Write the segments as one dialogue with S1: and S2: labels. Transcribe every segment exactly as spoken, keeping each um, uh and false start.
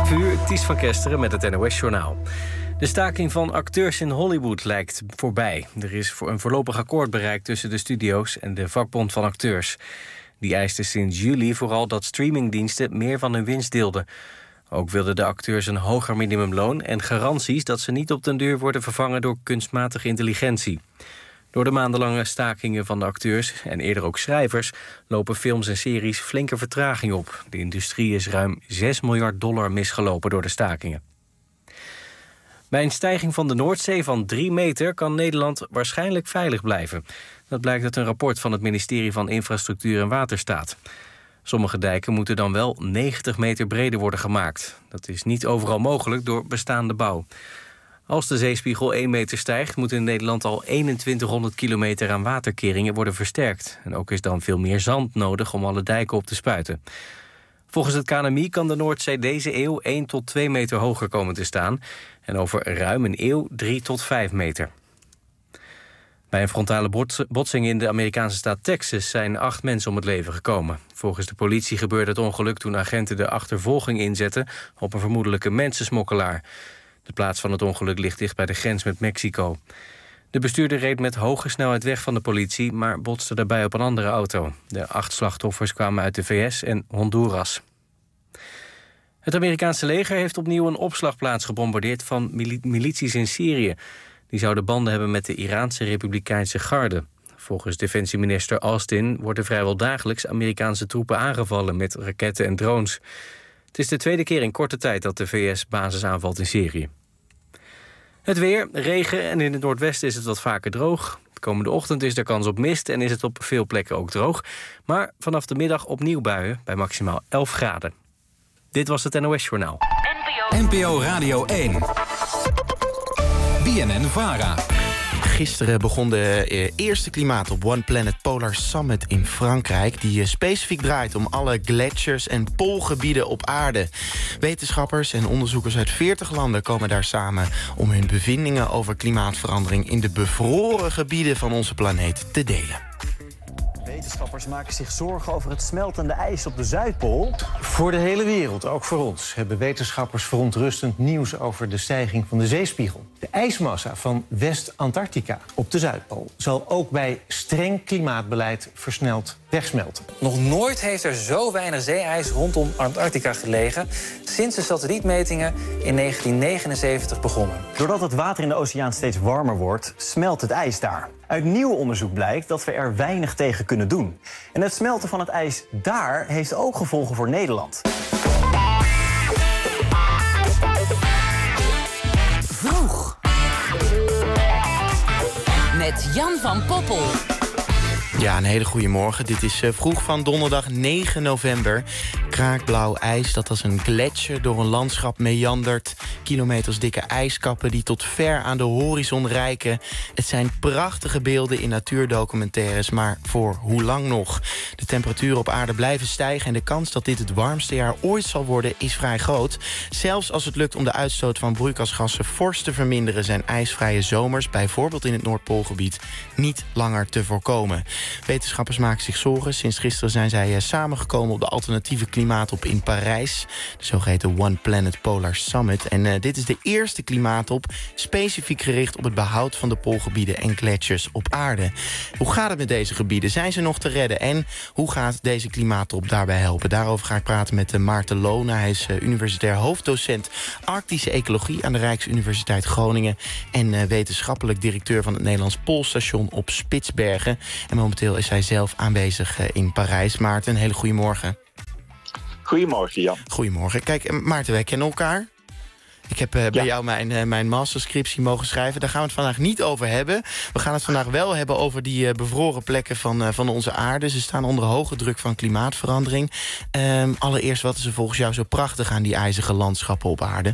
S1: zeven uur, Ties van Kesteren met het N O S-journaal. De staking van acteurs in Hollywood lijkt voorbij. Er is een voorlopig akkoord bereikt tussen de studio's en de vakbond van acteurs. Die eiste sinds juli vooral dat streamingdiensten meer van hun winst deelden. Ook wilden de acteurs een hoger minimumloon en garanties dat ze niet op den duur worden vervangen door kunstmatige intelligentie. Door de maandenlange stakingen van de acteurs en eerder ook schrijvers lopen films en series flinke vertraging op. De industrie is ruim zes miljard dollar misgelopen door de stakingen. Bij een stijging van de Noordzee van drie meter kan Nederland waarschijnlijk veilig blijven. Dat blijkt uit een rapport van het ministerie van Infrastructuur en Waterstaat. Sommige dijken moeten dan wel negentig meter breder worden gemaakt. Dat is niet overal mogelijk door bestaande bouw. Als de zeespiegel één meter stijgt, moet in Nederland al eenentwintighonderd kilometer aan waterkeringen worden versterkt. En ook is dan veel meer zand nodig om alle dijken op te spuiten. Volgens het K N M I kan de Noordzee deze eeuw één tot twee meter hoger komen te staan. En over ruim een eeuw drie tot vijf meter. Bij een frontale botsing in de Amerikaanse staat Texas zijn acht mensen om het leven gekomen. Volgens de politie gebeurde het ongeluk toen agenten de achtervolging inzetten op een vermoedelijke mensensmokkelaar. De plaats van het ongeluk ligt dicht bij de grens met Mexico. De bestuurder reed met hoge snelheid weg van de politie, maar botste daarbij op een andere auto. De acht slachtoffers kwamen uit de V S en Honduras. Het Amerikaanse leger heeft opnieuw een opslagplaats gebombardeerd van mili- milities in Syrië. Die zouden banden hebben met de Iraanse Republikeinse Garde. Volgens defensieminister Austin worden vrijwel dagelijks Amerikaanse troepen aangevallen met raketten en drones. Het is de tweede keer in korte tijd dat de V S basis aanvalt in Syrië. Het weer, regen en in het noordwesten is het wat vaker droog. De komende ochtend is er kans op mist en is het op veel plekken ook droog. Maar vanaf de middag opnieuw buien bij maximaal elf graden. Dit was het N O S-journaal.
S2: N P O Radio één. B N N-Vara.
S3: Gisteren begon de eerste klimaatop One Planet Polar Summit in Frankrijk, die specifiek draait om alle gletsjers en poolgebieden op aarde. Wetenschappers en onderzoekers uit veertig landen komen daar samen om hun bevindingen over klimaatverandering in de bevroren gebieden van onze planeet te delen.
S4: Wetenschappers maken zich zorgen over het smeltende ijs op de Zuidpool.
S5: Voor de hele wereld, ook voor ons, hebben wetenschappers verontrustend nieuws over de stijging van de zeespiegel. De ijsmassa van West-Antarctica op de Zuidpool zal ook bij streng klimaatbeleid versneld wegsmelten.
S6: Nog nooit heeft er zo weinig zeeijs rondom Antarctica gelegen sinds de satellietmetingen in negentien negenenzeventig begonnen.
S4: Doordat het water in de oceaan steeds warmer wordt, smelt het ijs daar. Uit nieuw onderzoek blijkt dat we er weinig tegen kunnen doen. En het smelten van het ijs daar heeft ook gevolgen voor Nederland.
S7: Vroeg. Met Jan van Poppel.
S3: Ja, een hele goede morgen. Dit is uh, vroeg van donderdag negen november. Kraakblauw ijs dat als een gletsjer door een landschap meandert. Kilometers dikke ijskappen die tot ver aan de horizon reiken. Het zijn prachtige beelden in natuurdocumentaires, maar voor hoe lang nog? De temperaturen op aarde blijven stijgen en de kans dat dit het warmste jaar ooit zal worden is vrij groot. Zelfs als het lukt om de uitstoot van broeikasgassen fors te verminderen, zijn ijsvrije zomers, bijvoorbeeld in het Noordpoolgebied, niet langer te voorkomen. Wetenschappers maken zich zorgen. Sinds gisteren zijn zij uh, samengekomen op de alternatieve klimaatop in Parijs. De zogeheten One Planet Polar Summit. En uh, dit is de eerste klimaatop specifiek gericht op het behoud van de poolgebieden en gletsjers op aarde. Hoe gaat het met deze gebieden? Zijn ze nog te redden? En hoe gaat deze klimaatop daarbij helpen? Daarover ga ik praten met uh, Maarten Lohne. Hij is uh, universitair hoofddocent Arctische Ecologie aan de Rijksuniversiteit Groningen en uh, wetenschappelijk directeur van het Nederlands Poolstation op Spitsbergen. En momenteel is hij zelf aanwezig uh, in Parijs. Maarten, een hele goede morgen.
S8: Goedemorgen, Jan.
S3: Goedemorgen. Kijk, uh, Maarten, wij kennen elkaar. Ik heb uh, ja. bij jou mijn, uh, mijn masterscriptie mogen schrijven. Daar gaan we het vandaag niet over hebben. We gaan het vandaag wel hebben over die uh, bevroren plekken van, uh, van onze aarde. Ze staan onder hoge druk van klimaatverandering. Um, allereerst, wat is er volgens jou zo prachtig aan die ijzige landschappen op aarde?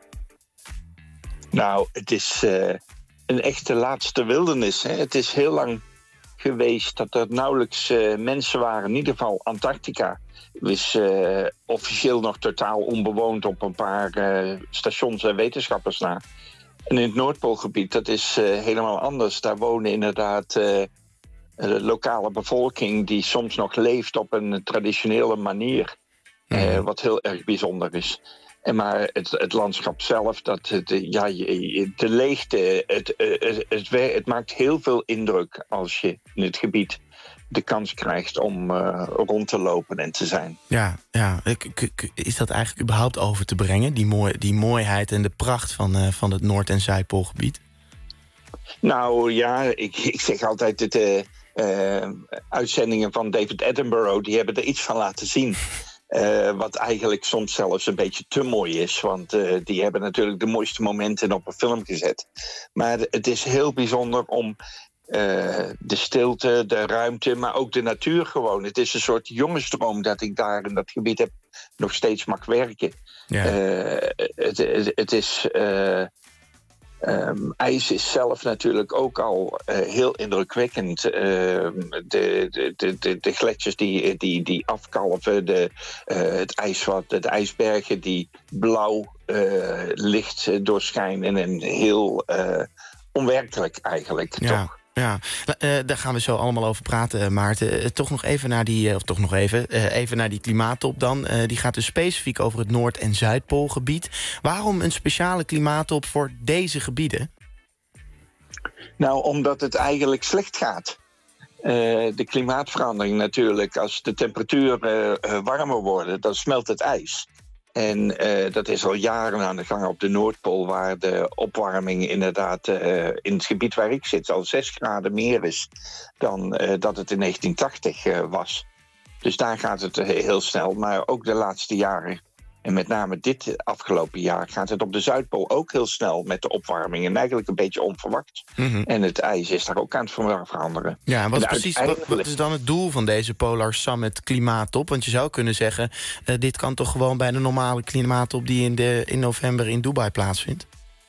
S8: Nou, het is uh, een echte laatste wildernis. Hè? Het is heel lang geweest dat er nauwelijks uh, mensen waren. In ieder geval Antarctica is uh, officieel nog totaal onbewoond op een paar uh, stations en wetenschappers na. En in het Noordpoolgebied, dat is uh, helemaal anders. Daar wonen inderdaad uh, de lokale bevolking die soms nog leeft op een traditionele manier. Uh, wat heel erg bijzonder is. En maar het, het landschap zelf, dat, het, ja, de leegte, het, het, het, het maakt heel veel indruk als je in het gebied de kans krijgt om uh, rond te lopen en te zijn.
S3: Ja, ja. Is dat eigenlijk überhaupt over te brengen, die, mooi, die mooiheid en de pracht van, uh, van het Noord- en Zuidpoolgebied?
S8: Nou ja, ik, ik zeg altijd, het, uh, uh, uitzendingen van David Attenborough, die hebben er iets van laten zien. Uh, wat eigenlijk soms zelfs een beetje te mooi is. Want uh, die hebben natuurlijk de mooiste momenten op een film gezet. Maar het is heel bijzonder om uh, de stilte, de ruimte, maar ook de natuur gewoon. Het is een soort jongensdroom dat ik daar in dat gebied heb nog steeds mag werken. Ja. Uh, het, het, het is... Uh, Um, ijs is zelf natuurlijk ook al uh, heel indrukwekkend. Uh, de, de, de, de gletsjers die, die, die afkalven, de, uh, het ijsvat, de ijsbergen die blauw uh, licht doorschijnen en heel uh, onwerkelijk eigenlijk,
S3: ja.
S8: toch?
S3: Ja, uh, daar gaan we zo allemaal over praten, Maarten. Uh, toch nog even naar die, uh, of toch nog even, uh, even naar die klimaattop dan. Uh, die gaat dus specifiek over het Noord- en Zuidpoolgebied. Waarom een speciale klimaattop voor deze gebieden?
S8: Nou, omdat het eigenlijk slecht gaat. Uh, de klimaatverandering natuurlijk. Als de temperaturen uh, warmer worden, dan smelt het ijs. En uh, dat is al jaren aan de gang op de Noordpool, waar de opwarming inderdaad uh, in het gebied waar ik zit al zes graden meer is dan uh, dat het in negentien tachtig uh, was. Dus daar gaat het uh, heel snel. Maar ook de laatste jaren, en met name dit afgelopen jaar, gaat het op de Zuidpool ook heel snel met de opwarming. En eigenlijk een beetje onverwacht. Mm-hmm. En het ijs is daar ook aan het veranderen.
S3: Ja, en wat, en precies, uiteindelijk... wat, wat is dan het doel van deze Polar Summit klimaattop? Want je zou kunnen zeggen, uh, dit kan toch gewoon bij de normale klimaattop die in, de, in november in Dubai plaatsvindt?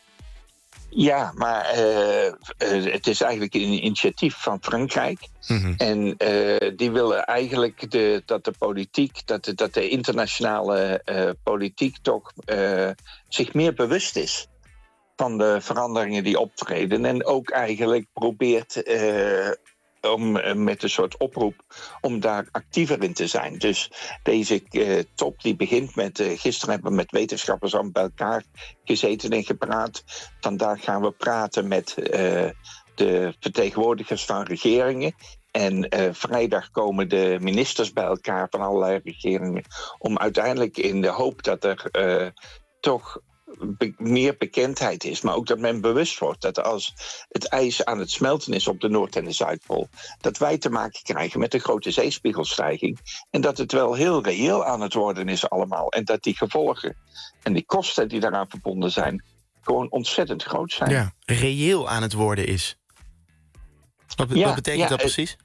S8: Ja, maar uh, uh, het is eigenlijk een initiatief van Frankrijk. Mm-hmm. En uh, die willen eigenlijk de, dat de politiek, dat de, dat de internationale uh, politiek toch uh, zich meer bewust is van de veranderingen die optreden. En ook eigenlijk probeert uh, om uh, met een soort oproep om daar actiever in te zijn. Dus deze uh, top die begint met... Uh, gisteren hebben we met wetenschappers al bij elkaar gezeten en gepraat. Vandaag gaan we praten met uh, de vertegenwoordigers van regeringen. En uh, vrijdag komen de ministers bij elkaar van allerlei regeringen, om uiteindelijk in de hoop dat er uh, toch Be- meer bekendheid is, maar ook dat men bewust wordt dat als het ijs aan het smelten is op de Noord- en de Zuidpool, dat wij te maken krijgen met een grote zeespiegelstijging en dat het wel heel reëel aan het worden is allemaal en dat die gevolgen en die kosten die daaraan verbonden zijn gewoon ontzettend groot zijn.
S3: Ja, reëel aan het worden is. Wat, be- ja, wat betekent ja, dat precies?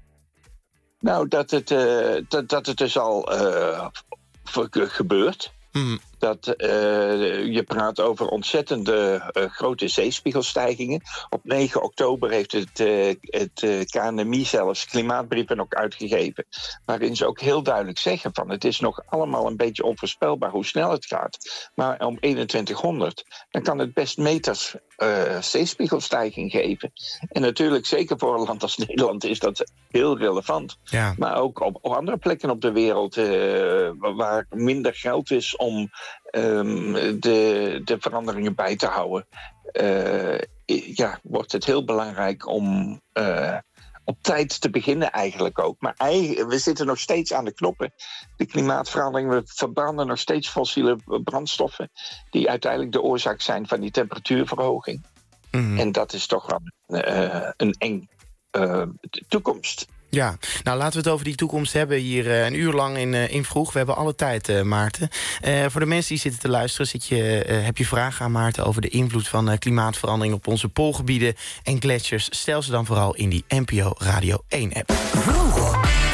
S8: Nou, dat het, uh, dat, dat het dus al uh, gebeurt. Mm. Dat uh, je praat over ontzettende uh, grote zeespiegelstijgingen. Op negen oktober heeft het, uh, het uh, K N M I zelfs klimaatbrieven ook uitgegeven, waarin ze ook heel duidelijk zeggen van het is nog allemaal een beetje onvoorspelbaar hoe snel het gaat. Maar om eenentwintighonderd dan kan het best meters uh, zeespiegelstijging geven. En natuurlijk, zeker voor een land als Nederland, is dat heel relevant. Ja. Maar ook op, op andere plekken op de wereld uh, waar minder geld is om Um, de, de veranderingen bij te houden, uh, ja, wordt het heel belangrijk om uh, op tijd te beginnen eigenlijk ook. Maar we zitten nog steeds aan de knoppen. De klimaatverandering, we verbranden nog steeds fossiele brandstoffen die uiteindelijk de oorzaak zijn van die temperatuurverhoging. Mm-hmm. En dat is toch wel uh, een eng uh, toekomst.
S3: Ja, nou laten we het over die toekomst hebben hier uh, een uur lang in, uh, in Vroeg. We hebben alle tijd, uh, Maarten. Uh, voor de mensen die zitten te luisteren, zit je, uh, heb je vragen aan Maarten over de invloed van uh, klimaatverandering op onze poolgebieden en gletsjers? Stel ze dan vooral in die N P O Radio één app.
S7: Vroeg.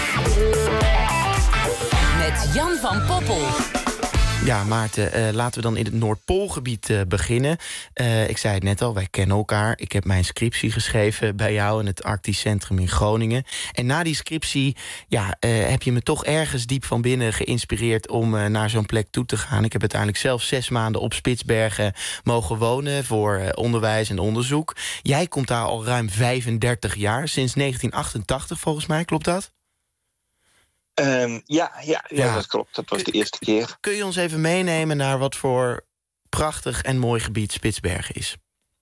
S7: Met Jan van Poppel.
S3: Ja, Maarten, uh, laten we dan in het Noordpoolgebied uh, beginnen. Uh, ik zei het net al, wij kennen elkaar. Ik heb mijn scriptie geschreven bij jou in het Arctisch Centrum in Groningen. En na die scriptie ja, uh, heb je me toch ergens diep van binnen geïnspireerd om uh, naar zo'n plek toe te gaan. Ik heb uiteindelijk zelf zes maanden op Spitsbergen mogen wonen voor uh, onderwijs en onderzoek. Jij komt daar al ruim vijfendertig jaar, sinds negentien achtentachtig volgens mij, klopt dat?
S8: Um, ja, ja, ja,
S3: Ja.
S8: dat klopt. Dat was de eerste keer.
S3: Kun je ons even meenemen naar wat voor prachtig en mooi gebied Spitsbergen is?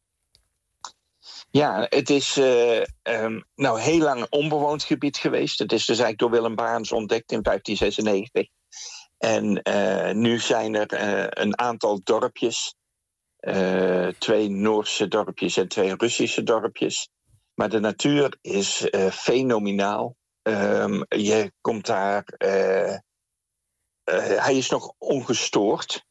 S8: Ja, het is uh, um, nou heel lang een onbewoond gebied geweest. Het is dus eigenlijk door Willem Barents ontdekt in vijftien zesennegentig. En uh, nu zijn er uh, een aantal dorpjes. Uh, twee Noorse dorpjes en twee Russische dorpjes. Maar de natuur is uh, fenomenaal. Um, je komt daar... Uh, uh, hij is nog ongestoord.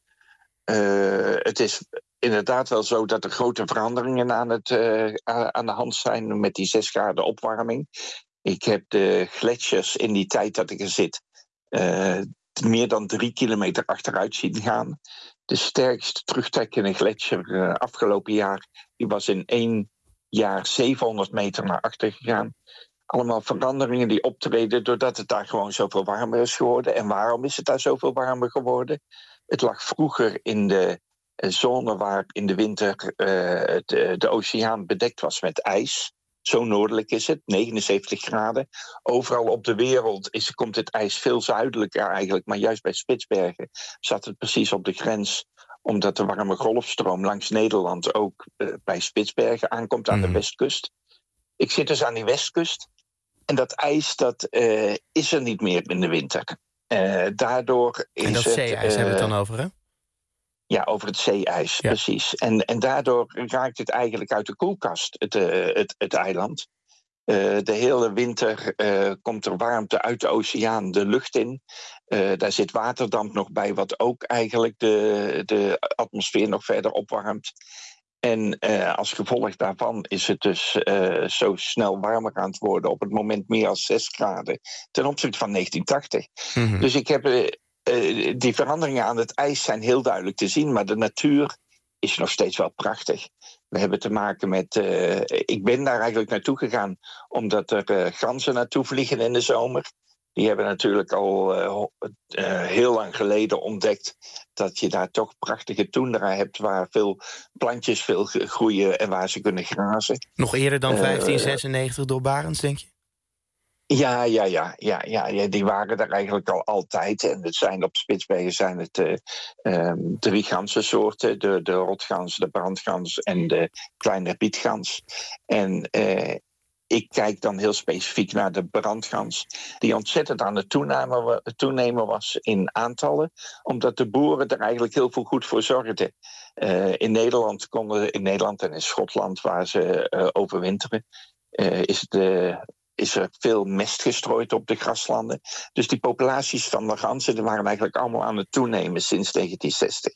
S8: Uh, het is inderdaad wel zo dat er grote veranderingen aan, het, uh, aan de hand zijn met die zes graden opwarming. Ik heb de gletsjers in die tijd dat ik er zit uh, meer dan drie kilometer achteruit zien gaan. De sterkste terugtrekkende gletsjer uh, afgelopen jaar die was in één jaar zevenhonderd meter naar achter gegaan. Allemaal veranderingen die optreden doordat het daar gewoon zoveel warmer is geworden. En waarom is het daar zoveel warmer geworden? Het lag vroeger in de zone waar in de winter uh, de, de oceaan bedekt was met ijs. Zo noordelijk is het, negenenzeventig graden. Overal op de wereld is, komt het ijs veel zuidelijker eigenlijk. Maar juist bij Spitsbergen zat het precies op de grens. Omdat de warme golfstroom langs Nederland ook uh, bij Spitsbergen aankomt aan mm. de westkust. Ik zit dus aan die westkust. En dat ijs dat, uh, is er niet meer in de winter. Uh, daardoor is
S3: en dat
S8: het,
S3: zeeijs
S8: uh,
S3: hebben we het dan over, hè?
S8: Ja, over het zeeijs, ja. Precies. En, en daardoor raakt het eigenlijk uit de koelkast, het, uh, het, het eiland. Uh, de hele winter uh, komt er warmte uit de oceaan de lucht in. Uh, daar zit waterdamp nog bij, wat ook eigenlijk de, de atmosfeer nog verder opwarmt. En uh, als gevolg daarvan is het dus uh, zo snel warmer aan het worden, op het moment meer dan zes graden ten opzichte van negentien tachtig. Mm-hmm. Dus ik heb uh, uh, die veranderingen aan het ijs zijn heel duidelijk te zien, maar de natuur is nog steeds wel prachtig. We hebben te maken met... Uh, ik ben daar eigenlijk naartoe gegaan omdat er uh, ganzen naartoe vliegen in de zomer. Die hebben natuurlijk al uh, uh, heel lang geleden ontdekt dat je daar toch prachtige toendra hebt waar veel plantjes veel groeien en waar ze kunnen grazen.
S3: Nog eerder dan vijftien zesennegentig uh, door Barents, denk je?
S8: Ja, ja, ja, ja, ja, ja, die waren er eigenlijk al altijd. En het zijn op Spitsbergen zijn het uh, um, drie ganzensoorten. De, de rotgans, de brandgans en de kleine rietgans. En uh, ik kijk dan heel specifiek naar de brandgans, die ontzettend aan het toenemen, toenemen was in aantallen, omdat de boeren er eigenlijk heel veel goed voor zorgden. Uh, in Nederland konden, in Nederland en in Schotland, waar ze uh, overwinteren, uh, is de is er veel mest gestrooid op de graslanden. Dus die populaties van de ganzen die waren eigenlijk allemaal aan het toenemen sinds negentien zestig.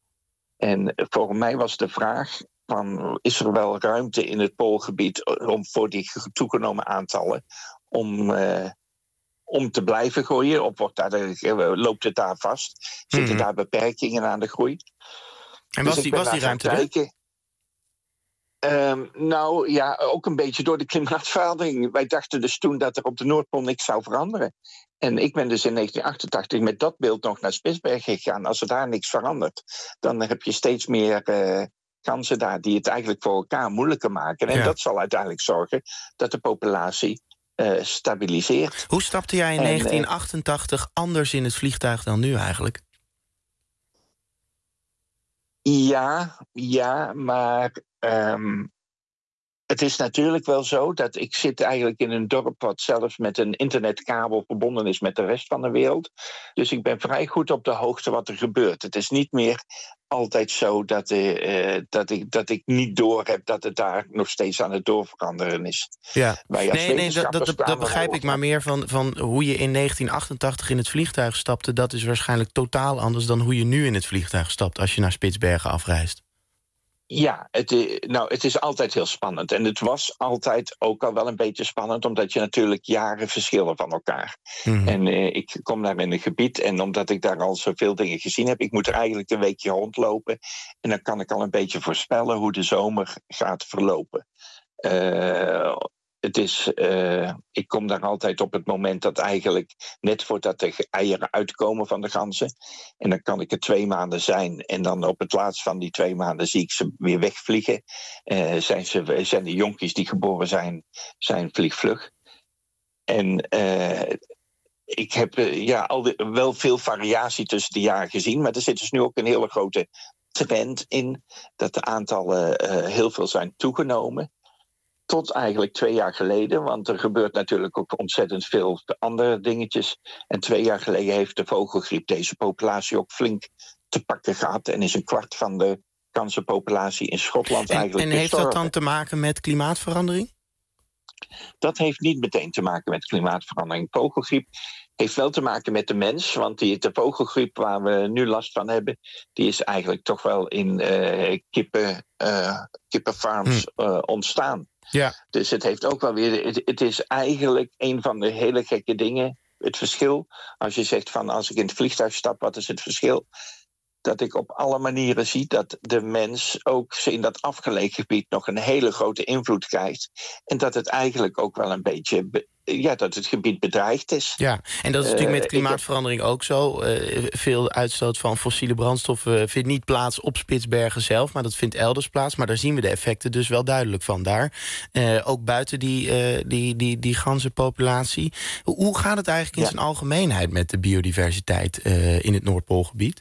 S8: En voor mij was de vraag van, is er wel ruimte in het poolgebied om voor die toegenomen aantallen om, uh, om te blijven groeien? Of wordt daar de, loopt het daar vast? Zitten mm-hmm. daar beperkingen aan de groei?
S3: En was dus die, was die ruimte er?
S8: Um, nou ja, ook een beetje door de klimaatverandering. Wij dachten dus toen dat er op de Noordpool niks zou veranderen. En ik ben dus in negentien achtentachtig met dat beeld nog naar Spitsbergen gegaan. Als er daar niks verandert, dan heb je steeds meer uh, ganzen daar die het eigenlijk voor elkaar moeilijker maken. En ja. dat zal uiteindelijk zorgen dat de populatie uh, stabiliseert.
S3: Hoe stapte jij in en, negentien achtentachtig uh, anders in het vliegtuig dan nu eigenlijk?
S8: Ja, ja, maar um, het is natuurlijk wel zo dat ik zit eigenlijk in een dorp wat zelfs met een internetkabel verbonden is met de rest van de wereld. Dus ik ben vrij goed op de hoogte wat er gebeurt. Het is niet meer altijd zo dat, uh, dat, ik, dat ik niet doorheb dat het daar nog steeds aan het doorveranderen is.
S3: Ja. Nee, nee, dat, dat, dat begrijp ik, maar meer van, van hoe je in negentien achtentachtig in het vliegtuig stapte, dat is waarschijnlijk totaal anders dan hoe je nu in het vliegtuig stapt als je naar Spitsbergen afreist.
S8: Ja, het, nou, het is altijd heel spannend. En het was altijd ook al wel een beetje spannend, omdat je natuurlijk jaren verschillen van elkaar. Mm-hmm. En uh, ik kom daar in een gebied en omdat ik daar al zoveel dingen gezien heb, ik moet er eigenlijk een weekje rondlopen. En dan kan ik al een beetje voorspellen hoe de zomer gaat verlopen. Uh, Het is, uh, ik kom daar altijd op het moment dat eigenlijk net voordat de eieren uitkomen van de ganzen. En dan kan ik er twee maanden zijn. En dan op het laatst van die twee maanden zie ik ze weer wegvliegen. Uh, zijn, ze, zijn de jonkies die geboren zijn, zijn vliegvlug. En uh, ik heb uh, ja, al de, wel veel variatie tussen de jaren gezien. Maar er zit dus nu ook een hele grote trend in. Dat de aantallen uh, heel veel zijn toegenomen. Tot eigenlijk twee jaar geleden. Want er gebeurt natuurlijk ook ontzettend veel andere dingetjes. En twee jaar geleden heeft de vogelgriep deze populatie ook flink te pakken gehad. En is een kwart van de ganzenpopulatie in Schotland
S3: en,
S8: eigenlijk
S3: En heeft
S8: gestorven.
S3: dat dan te maken met klimaatverandering?
S8: Dat heeft niet meteen te maken met klimaatverandering. Vogelgriep heeft wel te maken met de mens. Want die, de vogelgriep waar we nu last van hebben, die is eigenlijk toch wel in uh, kippen, uh, kippenfarms hm. uh, ontstaan.
S3: Ja.
S8: Dus het heeft ook wel weer. Het, het is eigenlijk een van de hele gekke dingen. Het verschil. Als je zegt van als ik in het vliegtuig stap, wat is het verschil? Dat ik op alle manieren zie dat de mens ook in dat afgelegen gebied nog een hele grote invloed krijgt. En dat het eigenlijk ook wel een beetje, ja, dat het gebied bedreigd is.
S3: Ja, en dat is natuurlijk met klimaatverandering ook zo. Uh, veel uitstoot van fossiele brandstoffen vindt niet plaats op Spitsbergen zelf, maar dat vindt elders plaats. Maar daar zien we de effecten dus wel duidelijk van daar. Uh, ook buiten die, uh, die, die, die ganzenpopulatie. Hoe gaat het eigenlijk in ja. zijn algemeenheid met de biodiversiteit uh, in het Noordpoolgebied?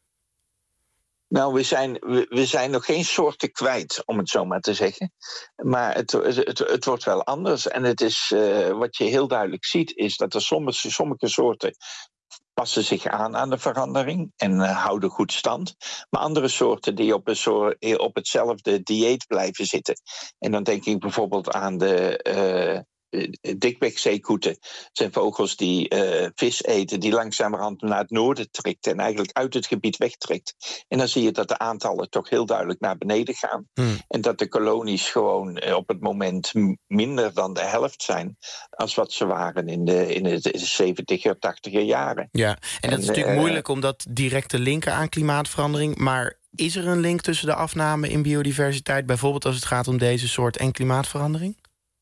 S8: Nou, we zijn, we, we zijn nog geen soorten kwijt, om het zo maar te zeggen. Maar het, het, het, het wordt wel anders. En het is, uh, wat je heel duidelijk ziet, is dat er sommige, sommige soorten passen zich aan aan de verandering en uh, houden goed stand. Maar andere soorten die op, een soort, op hetzelfde dieet blijven zitten. En dan denk ik bijvoorbeeld aan de Uh, dikbekzeekoeten zijn vogels die uh, vis eten, die langzamerhand naar het noorden trekt en eigenlijk uit het gebied wegtrekt. En dan zie je dat de aantallen toch heel duidelijk naar beneden gaan. Hmm. En dat de kolonies gewoon uh, op het moment minder dan de helft zijn als wat ze waren in de, in de zeventiger, tachtiger jaren.
S3: Ja, en dat en, is natuurlijk uh, moeilijk om dat direct te linken aan klimaatverandering, maar is er een link tussen de afname in biodiversiteit, bijvoorbeeld als het gaat om deze soort en klimaatverandering?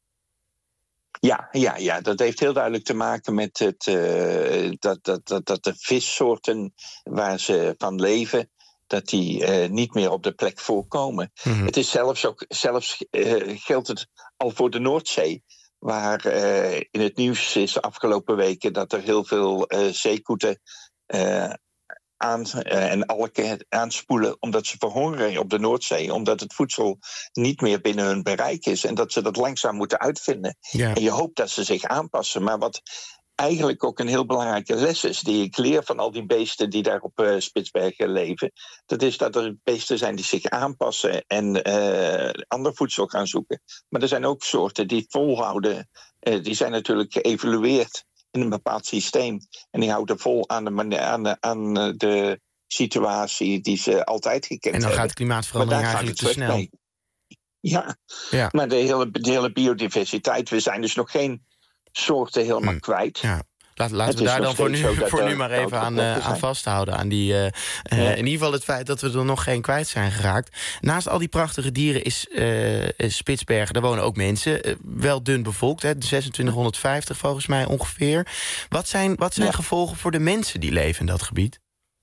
S8: Ja, ja, ja, dat heeft heel duidelijk te maken met het, uh, dat, dat, dat, dat de vissoorten waar ze van leven, dat die uh, niet meer op de plek voorkomen. Mm-hmm. Het is zelfs ook, zelfs uh, geldt het al voor de Noordzee, waar uh, in het nieuws is de afgelopen weken dat er heel veel uh, zeekoeten uh, aan, uh, en alken aanspoelen omdat ze verhongeren op de Noordzee, omdat het voedsel niet meer binnen hun bereik is en dat ze dat langzaam moeten uitvinden. Ja. En je hoopt dat ze zich aanpassen. Maar wat eigenlijk ook een heel belangrijke les is die ik leer van al die beesten die daar op uh, Spitsbergen leven, dat is dat er beesten zijn die zich aanpassen en uh, ander voedsel gaan zoeken. Maar er zijn ook soorten die volhouden. Uh, die zijn natuurlijk geëvolueerd in een bepaald systeem. En die houden vol aan de, aan de, aan de situatie die ze altijd gekend hebben.
S3: En dan hebben. Gaat klimaatverandering eigenlijk te snel. Mee.
S8: Ja. ja, maar de hele, de hele biodiversiteit, we zijn dus nog geen soorten helemaal hmm. kwijt.
S3: Ja. Laat, laten we daar dan voor nu, voor nu maar even aan, uh, aan vasthouden. Aan die, uh, uh, ja. In ieder geval het feit dat we er nog geen kwijt zijn geraakt. Naast al die prachtige dieren is uh, Spitsbergen, daar wonen ook mensen. Uh, wel dun bevolkt, hè, zesentwintighonderdvijftig volgens mij ongeveer. Wat zijn, wat zijn ja. gevolgen voor de mensen die leven in dat gebied?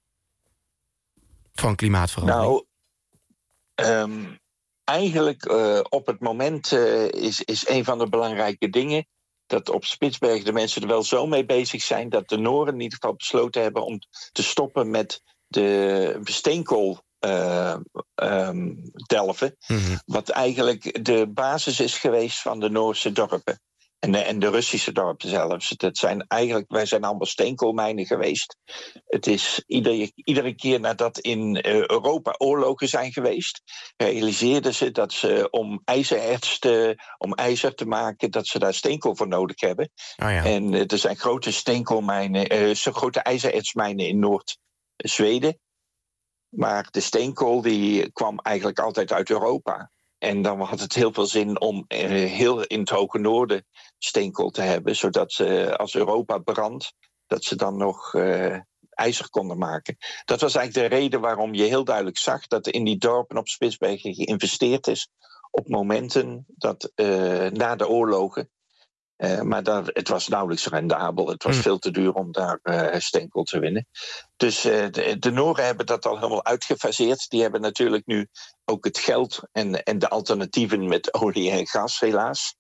S3: Van klimaatverandering?
S8: Nou, um, eigenlijk uh, op het moment uh, is, is een van de belangrijke dingen dat op Spitsbergen de mensen er wel zo mee bezig zijn dat de Noren in ieder geval besloten hebben om te stoppen met de steenkool uh, um, delven. Mm-hmm. Wat eigenlijk de basis is geweest van de Noorse dorpen. En de, en de Russische dorpen zelfs. Dat zijn eigenlijk, wij zijn allemaal steenkoolmijnen geweest. Het is iedere, iedere keer nadat in uh, Europa oorlogen zijn geweest, realiseerden ze dat ze om ijzererts te, om ijzer te maken, dat ze daar steenkool voor nodig hebben. Oh ja. En uh, er zijn grote steenkoolmijnen, uh, zo grote ijzerertsmijnen in Noord-Zweden. Maar de steenkool die kwam eigenlijk altijd uit Europa. En dan had het heel veel zin om uh, heel in het hoge noorden steenkool te hebben, zodat ze als Europa brandt, dat ze dan nog uh, ijzer konden maken. Dat was eigenlijk de reden waarom je heel duidelijk zag dat er in die dorpen op Spitsbergen geïnvesteerd is op momenten dat uh, na de oorlogen. Uh, maar dat, het was nauwelijks rendabel. Het was mm. veel te duur om daar uh, steenkool te winnen. Dus uh, de, de Noren hebben dat al helemaal uitgefaseerd. Die hebben natuurlijk nu ook het geld en, en de alternatieven met olie en gas, helaas.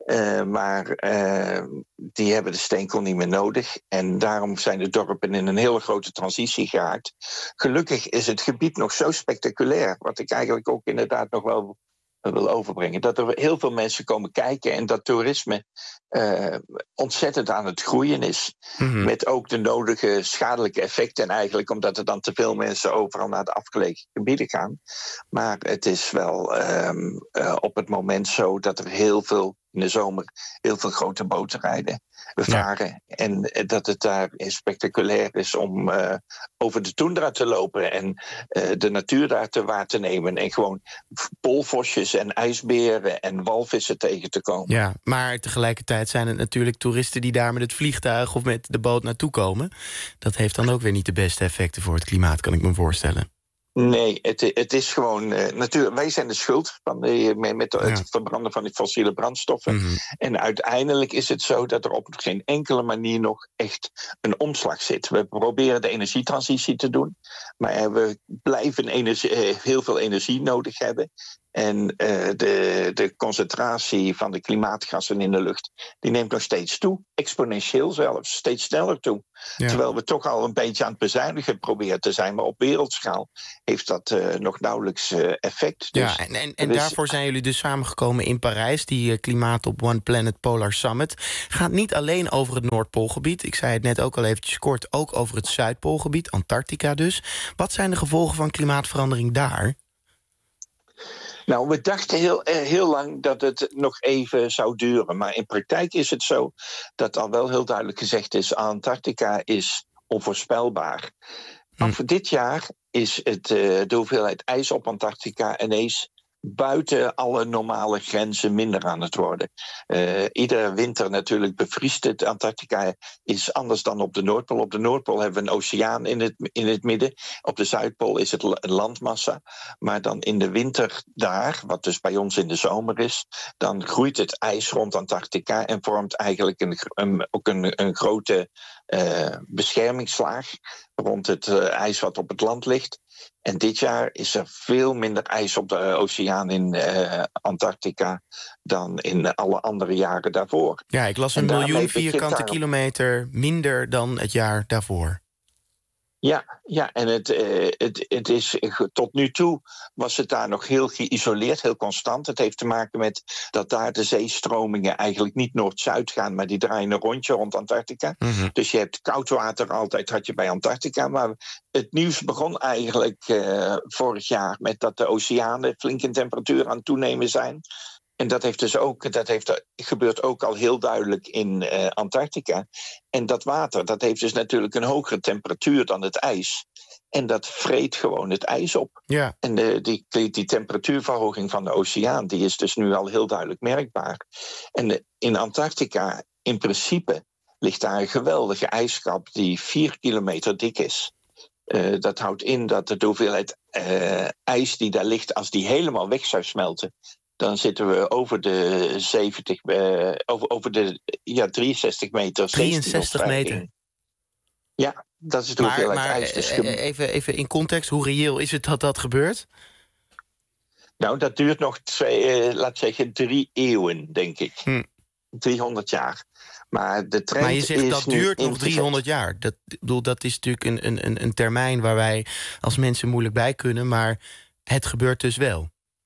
S8: Uh, maar uh, die hebben de steenkool niet meer nodig. En daarom zijn de dorpen in een hele grote transitie geraakt. Gelukkig is het gebied nog zo spectaculair, wat ik eigenlijk ook inderdaad nog wel wil overbrengen. Dat er heel veel mensen komen kijken en dat toerisme uh, ontzettend aan het groeien is. Mm-hmm. Met ook de nodige schadelijke effecten eigenlijk, omdat er dan te veel mensen overal naar de afgelegen gebieden gaan. Maar het is wel um, uh, op het moment zo dat er heel veel in de zomer heel veel grote boten rijden, varen. Ja. En dat het daar spectaculair is om uh, over de toendra te lopen en uh, de natuur daar te waar te nemen. En gewoon polvosjes en ijsberen en walvissen tegen te komen.
S3: Ja, maar tegelijkertijd zijn het natuurlijk toeristen die daar met het vliegtuig of met de boot naartoe komen. Dat heeft dan ook weer niet de beste effecten voor het klimaat, kan ik me voorstellen.
S8: Nee, het, het is gewoon... Uh, natuurlijk, wij zijn de schuld van de, met, met het ja. verbranden van die fossiele brandstoffen. Mm-hmm. En uiteindelijk is het zo dat er op geen enkele manier nog echt een omslag zit. We proberen de energietransitie te doen, maar we blijven energie, heel veel energie nodig hebben. En uh, de, de concentratie van de klimaatgassen in de lucht, die neemt nog steeds toe. Exponentieel zelfs, steeds sneller toe. Ja. Terwijl we toch al een beetje aan het bezuinigen proberen te zijn. Maar op wereldschaal heeft dat uh, nog nauwelijks uh, effect. Dus
S3: ja, en en, en dus daarvoor zijn jullie dus samengekomen in Parijs. Die uh, Klimaat op One Planet Polar Summit gaat niet alleen over het Noordpoolgebied. Ik zei het net ook al eventjes kort, ook over het Zuidpoolgebied, Antarctica dus. Wat zijn de gevolgen van klimaatverandering daar?
S8: Nou, we dachten heel, heel lang dat het nog even zou duren. Maar in praktijk is het zo dat al wel heel duidelijk gezegd is, Antarctica is onvoorspelbaar. Hm. Af dit jaar is het, uh, de hoeveelheid ijs op Antarctica ineens buiten alle normale grenzen minder aan het worden. Uh, iedere winter natuurlijk bevriest het. Antarctica is anders dan op de Noordpool. Op de Noordpool hebben we een oceaan in het, in het midden. Op de Zuidpool is het een landmassa. Maar dan in de winter daar, wat dus bij ons in de zomer is, dan groeit het ijs rond Antarctica en vormt eigenlijk een, een, ook een, een grote uh, beschermingslaag rond het uh, ijs wat op het land ligt. En dit jaar is er veel minder ijs op de oceaan in uh, Antarctica dan in alle andere jaren daarvoor.
S3: Ja, ik las een miljoen vierkante daar... kilometer minder dan het jaar daarvoor.
S8: Ja, ja, en het, uh, het, het is tot nu toe was het daar nog heel geïsoleerd, heel constant. Het heeft te maken met dat daar de zeestromingen eigenlijk niet noord-zuid gaan, maar die draaien een rondje rond Antarctica. Mm-hmm. Dus je hebt koud water altijd, had je bij Antarctica. Maar het nieuws begon eigenlijk uh, vorig jaar met dat de oceanen flink in temperatuur aan het toenemen zijn. En dat heeft dus ook, dat heeft, gebeurt ook al heel duidelijk in uh, Antarctica. En dat water, dat heeft dus natuurlijk een hogere temperatuur dan het ijs. En dat vreet gewoon het ijs op. Ja. En de, die, die temperatuurverhoging van de oceaan, die is dus nu al heel duidelijk merkbaar. En de, in Antarctica, in principe, ligt daar een geweldige ijskap die vier kilometer dik is. Uh, dat houdt in dat de hoeveelheid uh, ijs die daar ligt, als die helemaal weg zou smelten, dan zitten we over de zeventig, uh, over, over de ja, drieënzestig meter.
S3: drieënzestig meter?
S8: Ja, dat is de hoeveelheid
S3: maar,
S8: ijs. Dus
S3: even, even in context, hoe reëel is het dat dat gebeurt?
S8: Nou, dat duurt nog twee, uh, laat zeggen, drie eeuwen, denk ik. Hm. driehonderd jaar. Maar de trend
S3: maar je zegt
S8: is
S3: dat duurt nog driehonderd jaar. Dat, bedoel, dat is natuurlijk een, een, een termijn waar wij als mensen moeilijk bij kunnen, maar het gebeurt dus wel.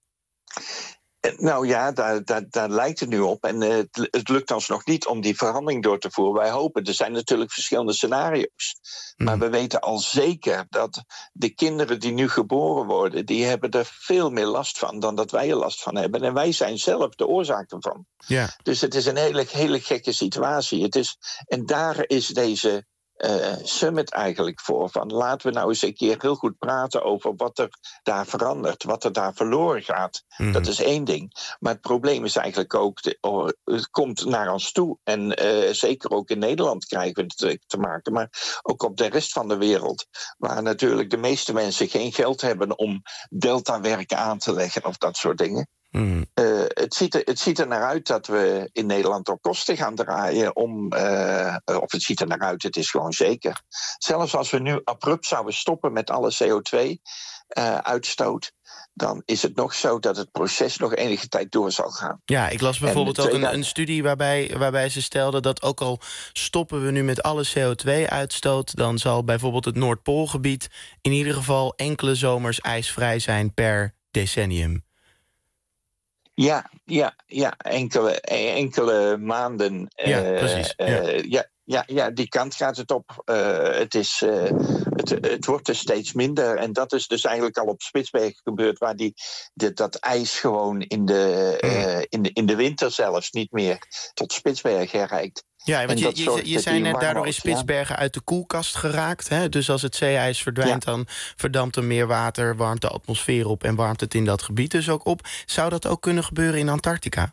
S8: Nou ja, daar, daar, daar lijkt het nu op. En uh, het, het lukt ons nog niet om die verandering door te voeren. Wij hopen, er zijn natuurlijk verschillende scenario's. Mm. Maar we weten al zeker dat de kinderen die nu geboren worden, die hebben er veel meer last van dan dat wij er last van hebben. En wij zijn zelf de oorzaak ervan. Yeah. Dus het is een hele, hele gekke situatie. Het is, en daar is deze Uh, summit eigenlijk voor. Van laten we nou eens een keer heel goed praten over wat er daar verandert, wat er daar verloren gaat. Mm. Dat is één ding. Maar het probleem is eigenlijk ook, de, oh, het komt naar ons toe. En uh, zeker ook in Nederland krijgen we het te, te maken. Maar ook op de rest van de wereld, waar natuurlijk de meeste mensen geen geld hebben om deltawerken aan te leggen of dat soort dingen.
S3: Mm.
S8: Uh, het, ziet er, het ziet er naar uit dat we in Nederland op kosten gaan draaien. Om, uh, of het ziet er naar uit, het is gewoon zeker. Zelfs als we nu abrupt zouden stoppen met alle C O twee uitstoot... dan is het nog zo dat het proces nog enige tijd door zal gaan.
S3: Ja, ik las bijvoorbeeld ook
S8: tweede...
S3: een, een studie waarbij, waarbij ze stelden... dat ook al stoppen we nu met alle C O twee uitstoot... dan zal bijvoorbeeld het Noordpoolgebied... in ieder geval enkele zomers ijsvrij zijn per decennium.
S8: Ja, ja, ja, enkele, enkele maanden.
S3: Ja, uh, precies. Ja.
S8: Uh, ja, ja, ja, die kant gaat het op. Uh, het, is, uh, het, het wordt er steeds minder. En dat is dus eigenlijk al op Spitsbergen gebeurd... waar die, de, dat ijs gewoon in de, uh, in, de, in de winter zelfs niet meer tot Spitsbergen reikt.
S3: Ja, want je, je, je zei net, daardoor is Spitsbergen uit de koelkast geraakt. Hè? Dus als het zeeijs verdwijnt, ja. dan verdampt er meer water... warmt de atmosfeer op en warmt het in dat gebied dus ook op. Zou dat ook kunnen gebeuren in Antarctica?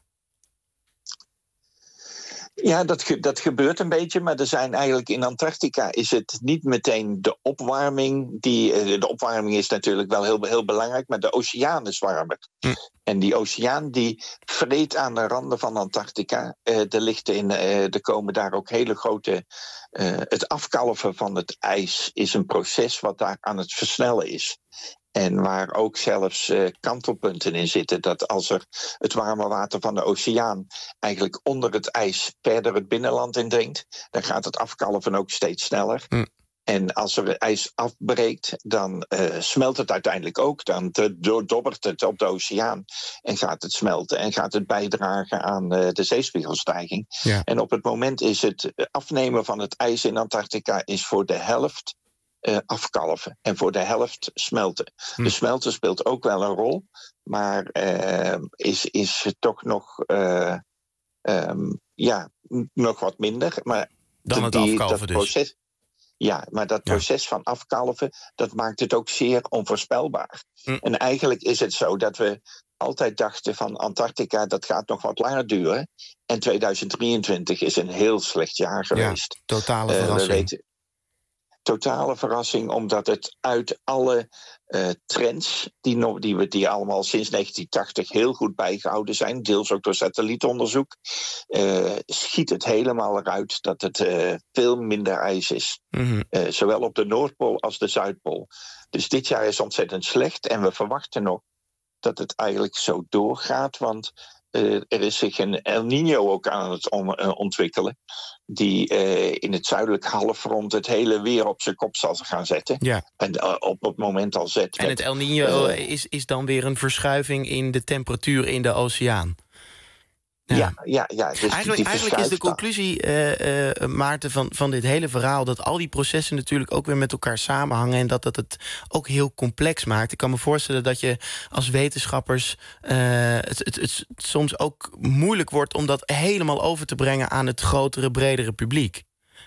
S8: Ja, dat, ge, dat gebeurt een beetje, maar er zijn eigenlijk in Antarctica is het niet meteen de opwarming. Die, de opwarming is natuurlijk wel heel, heel belangrijk, maar de oceaan is warmer. Hm. En die oceaan die vreet aan de randen van Antarctica. Uh, er, ligt in, uh, er komen daar ook hele grote... Uh, het afkalven van het ijs is een proces wat daar aan het versnellen is. En waar ook zelfs uh, kantelpunten in zitten. Dat als er het warme water van de oceaan eigenlijk onder het ijs verder het binnenland indringt, dan gaat het afkalven ook steeds sneller. Mm. En als er ijs afbreekt, dan uh, smelt het uiteindelijk ook. Dan doordobbert het op de oceaan en gaat het smelten. En gaat het bijdragen aan uh, de zeespiegelstijging. Ja. En op het moment is het afnemen van het ijs in Antarctica is voor de helft Uh, afkalven en voor de helft smelten. Hm. De smelten speelt ook wel een rol, maar uh, is, is toch nog, uh, um, ja, nog wat minder. Maar
S3: dan het
S8: die,
S3: afkalven
S8: dat proces,
S3: dus.
S8: Ja, maar dat ja. proces van afkalven, dat maakt het ook zeer onvoorspelbaar. Hm. En eigenlijk is het zo dat we altijd dachten van Antarctica, dat gaat nog wat langer duren. En tweeduizend drieëntwintig is een heel slecht jaar geweest.
S3: Ja, totale verrassing. Uh, we weten,
S8: Totale verrassing, omdat het uit alle uh, trends... Die, nog, die we die allemaal sinds negentien tachtig heel goed bijgehouden zijn... deels ook door satellietonderzoek... Uh, schiet het helemaal eruit dat het uh, veel minder ijs is. Mm-hmm. Uh, zowel op de Noordpool als de Zuidpool. Dus dit jaar is ontzettend slecht... en we verwachten nog dat het eigenlijk zo doorgaat... want uh, er is zich een El Niño ook aan het om, uh, ontwikkelen... die uh, in het zuidelijk halfrond het hele weer op zijn kop zal gaan zetten. Ja. En uh, op het moment al zet.
S3: En met, het El Niño uh, is, is dan weer een verschuiving in de temperatuur in de oceaan.
S8: Ja, ja, ja. ja dus
S3: eigenlijk,
S8: die
S3: eigenlijk is de conclusie, uh, uh, Maarten, van, van dit hele verhaal... dat al die processen natuurlijk ook weer met elkaar samenhangen... en dat dat het ook heel complex maakt. Ik kan me voorstellen dat je als wetenschappers... Uh, het, het, het soms ook moeilijk wordt om dat helemaal over te brengen... aan het grotere, bredere publiek.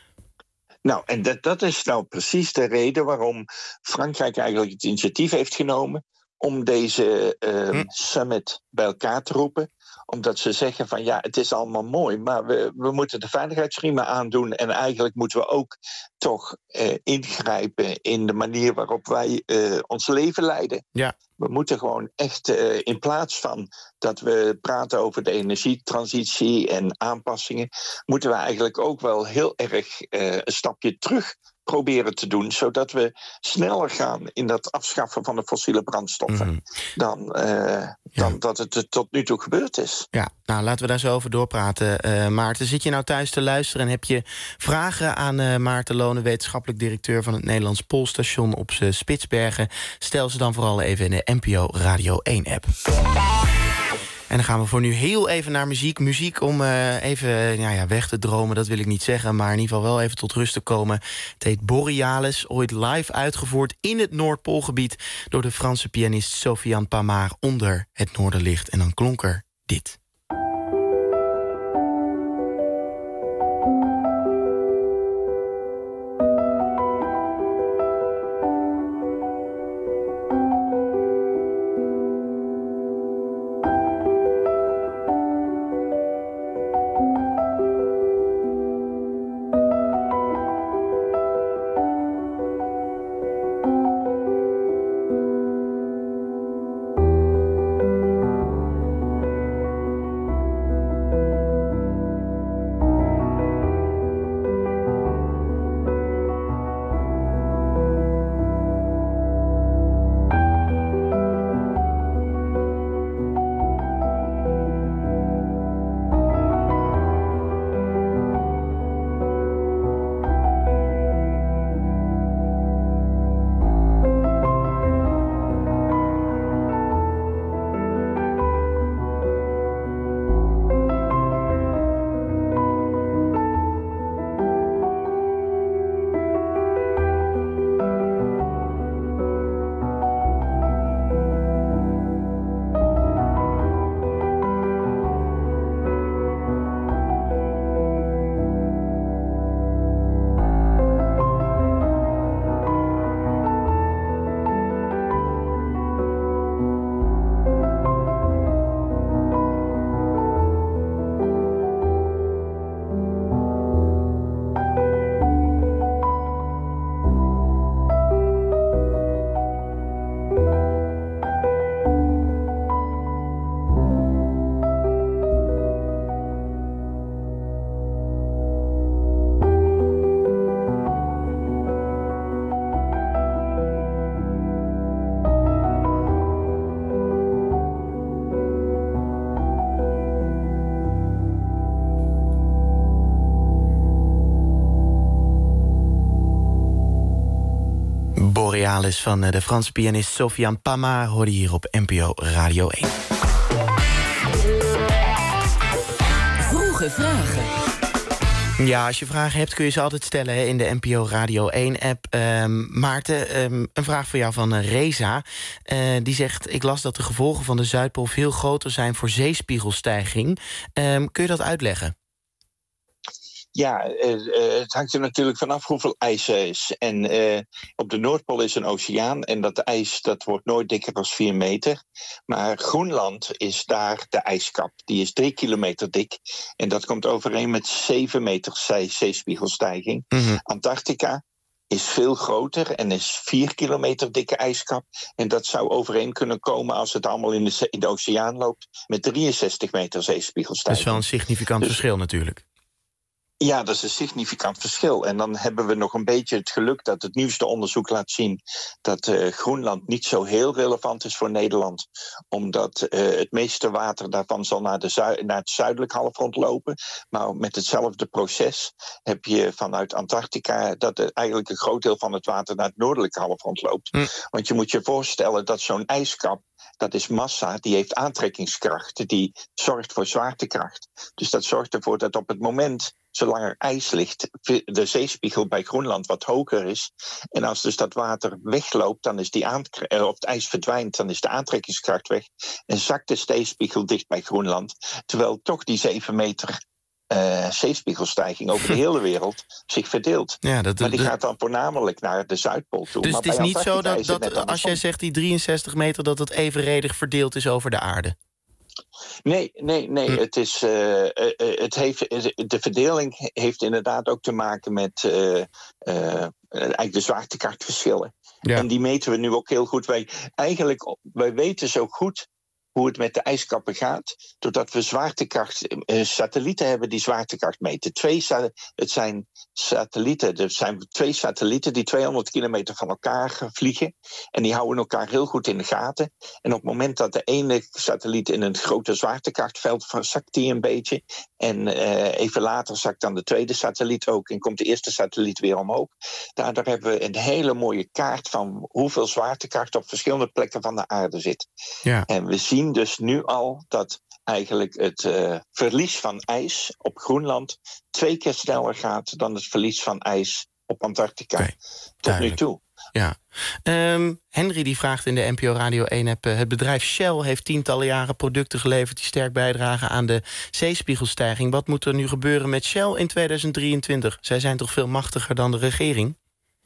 S8: Nou, en dat, dat is nou precies de reden waarom Frankrijk eigenlijk het initiatief heeft genomen... om deze uh, hm. summit bij elkaar te roepen... Omdat ze zeggen van ja, het is allemaal mooi... maar we, we moeten de veiligheidsriemen aandoen... en eigenlijk moeten we ook toch uh, ingrijpen... in de manier waarop wij uh, ons leven leiden. Ja. We moeten gewoon echt, uh, in plaats van dat we praten over de energietransitie... en aanpassingen... moeten we eigenlijk ook wel heel erg uh, een stapje terug... proberen te doen, zodat we sneller gaan in dat afschaffen van de fossiele brandstoffen mm. dan, uh, dan ja. dat het tot nu toe gebeurd is.
S3: Ja, nou laten we daar zo over doorpraten. Uh, Maarten, zit je nou thuis te luisteren en heb je vragen aan uh, Maarten Lonen, wetenschappelijk directeur van het Nederlands Poolstation op Spitsbergen? Stel ze dan vooral even in de N P O Radio één app. En dan gaan we voor nu heel even naar muziek. Muziek om uh, even nou ja, weg te dromen, dat wil ik niet zeggen... maar in ieder geval wel even tot rust te komen. Het heet Borealis, ooit live uitgevoerd in het Noordpoolgebied... door de Franse pianist Sofiane Pamart onder het Noorderlicht. En dan klonk er dit. gitaarles van de Franse pianist Sofiane Pama hoorde hier op N P O Radio één.
S7: Vroege vragen.
S3: Ja, als je vragen hebt kun je ze altijd stellen hè, in de N P O Radio één-app. Um, Maarten, um, een vraag voor jou van uh, Reza. Uh, die zegt, ik las dat de gevolgen van de Zuidpool veel groter zijn voor zeespiegelstijging. Um, kun je dat uitleggen?
S8: Ja, uh, het hangt er natuurlijk vanaf hoeveel ijs er is. En uh, op de Noordpool is een oceaan en dat ijs dat wordt nooit dikker dan vier meter. Maar Groenland is daar de ijskap. Die is drie kilometer dik. En dat komt overeen met zeven meter zeespiegelstijging. Mm-hmm. Antarctica is veel groter en is vier kilometer dikke ijskap. En dat zou overeen kunnen komen als het allemaal in de, in de oceaan loopt met drieënzestig meter zeespiegelstijging.
S3: Dat is wel een significant dus, verschil natuurlijk.
S8: Ja, dat is een significant verschil. En dan hebben we nog een beetje het geluk dat het nieuwste onderzoek laat zien dat uh, Groenland niet zo heel relevant is voor Nederland. Omdat uh, het meeste water daarvan zal naar, de zu- naar het zuidelijk halfrond lopen. Maar met hetzelfde proces heb je vanuit Antarctica dat er eigenlijk een groot deel van het water naar het noordelijke halfrond loopt. Hm. Want je moet je voorstellen dat zo'n ijskap, dat is massa, die heeft aantrekkingskracht. Die zorgt voor zwaartekracht. Dus dat zorgt ervoor dat op het moment, zolang er ijs ligt, de zeespiegel bij Groenland wat hoger is. En als dus dat water wegloopt, dan is die aantre- of het ijs verdwijnt, dan is de aantrekkingskracht weg. En zakt de zeespiegel dicht bij Groenland. Terwijl toch die zeven meter uh, zeespiegelstijging over de hele wereld zich verdeelt. Ja, dat, maar die de... gaat dan voornamelijk naar de Zuidpool toe.
S3: Dus
S8: maar
S3: het is niet zo dat, dat als jij zegt die drieënzestig meter, dat het evenredig verdeeld is over de aarde?
S8: Nee, nee, nee. Hm. Het is, uh, uh, het heeft, de verdeling heeft inderdaad ook te maken met uh, uh, eigenlijk de zwaartekrachtverschillen. Ja. En die meten we nu ook heel goed. Wij, eigenlijk, wij weten zo goed hoe het met de ijskappen gaat, doordat we zwaartekracht, uh, satellieten hebben die zwaartekracht meten. Twee, het zijn satellieten, er zijn twee satellieten die tweehonderd kilometer van elkaar vliegen. En die houden elkaar heel goed in de gaten. En op het moment dat de ene satelliet in een grote zwaartekrachtveld zakt die een beetje. En uh, even later zakt dan de tweede satelliet ook en komt de eerste satelliet weer omhoog. Daardoor hebben we een hele mooie kaart van hoeveel zwaartekracht op verschillende plekken van de aarde zit. Ja. En we zien dus nu al dat eigenlijk het uh, verlies van ijs op Groenland twee keer sneller gaat dan het verlies van ijs op Antarctica. Okay, tot duidelijk. Nu toe.
S3: Ja. Um, Henry die vraagt in de N P O Radio één-app... Uh, het bedrijf Shell heeft tientallen jaren producten geleverd die sterk bijdragen aan de zeespiegelstijging. Wat moet er nu gebeuren met Shell in tweeduizend drieëntwintig? Zij zijn toch veel machtiger dan de regering?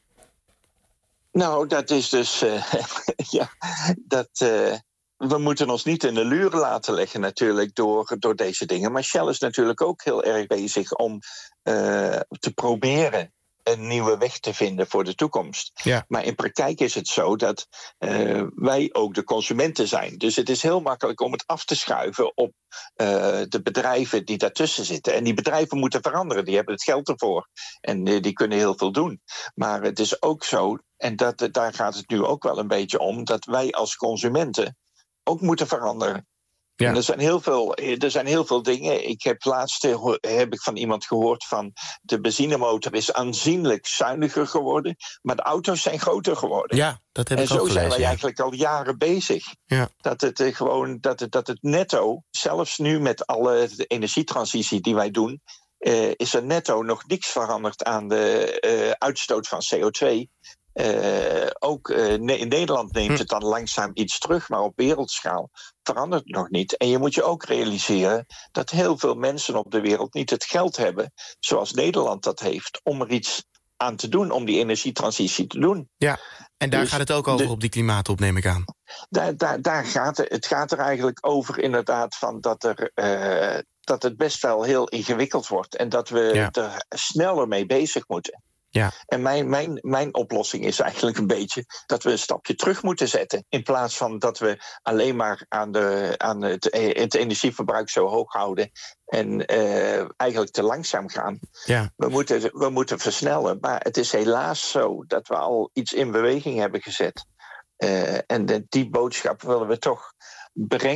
S8: Nou, dat is dus... Uh, ja, dat... Uh, We moeten ons niet in de luren laten leggen natuurlijk door, door deze dingen. Maar Shell is natuurlijk ook heel erg bezig om uh, te proberen een nieuwe weg te vinden voor de toekomst. Ja. Maar in praktijk is het zo dat uh, wij ook de consumenten zijn. Dus het is heel makkelijk om het af te schuiven op uh, de bedrijven die daartussen zitten. En die bedrijven moeten veranderen, die hebben het geld ervoor. En uh, die kunnen heel veel doen. Maar het is ook zo, en dat, daar gaat het nu ook wel een beetje om, dat wij als consumenten ook moeten veranderen. Ja. En er zijn heel veel, er zijn heel veel dingen. Ik heb laatst heb ik van iemand gehoord van de benzinemotor is aanzienlijk zuiniger geworden, maar de auto's zijn groter geworden.
S3: Ja, dat heb
S8: en
S3: ik ook gelezen.
S8: En zo zijn wij
S3: ja.
S8: eigenlijk al jaren bezig. Ja. Dat het uh, gewoon dat het, dat het netto, zelfs nu met alle de energietransitie die wij doen, uh, is er netto nog niks veranderd aan de uh, uitstoot van C O twee. Uh, ook uh, in Nederland neemt het dan langzaam iets terug, maar op wereldschaal verandert het nog niet. En je moet je ook realiseren dat heel veel mensen op de wereld niet het geld hebben, zoals Nederland dat heeft, om er iets aan te doen, om die energietransitie te doen.
S3: Ja, en daar dus gaat het ook over
S8: de,
S3: op die klimaatop, neem ik aan.
S8: Daar, daar, daar gaat het, het gaat er eigenlijk over inderdaad van dat, er, uh, dat het best wel heel ingewikkeld wordt en dat we ja. er sneller mee bezig moeten. Ja. En mijn, mijn, mijn oplossing is eigenlijk een beetje dat we een stapje terug moeten zetten. In plaats van dat we alleen maar aan, de, aan het, het energieverbruik zo hoog houden en uh, eigenlijk te langzaam gaan. Ja. We, moeten, we moeten versnellen. Maar het is helaas zo dat we al iets in beweging hebben gezet. Uh, en de, die boodschap willen we toch brengen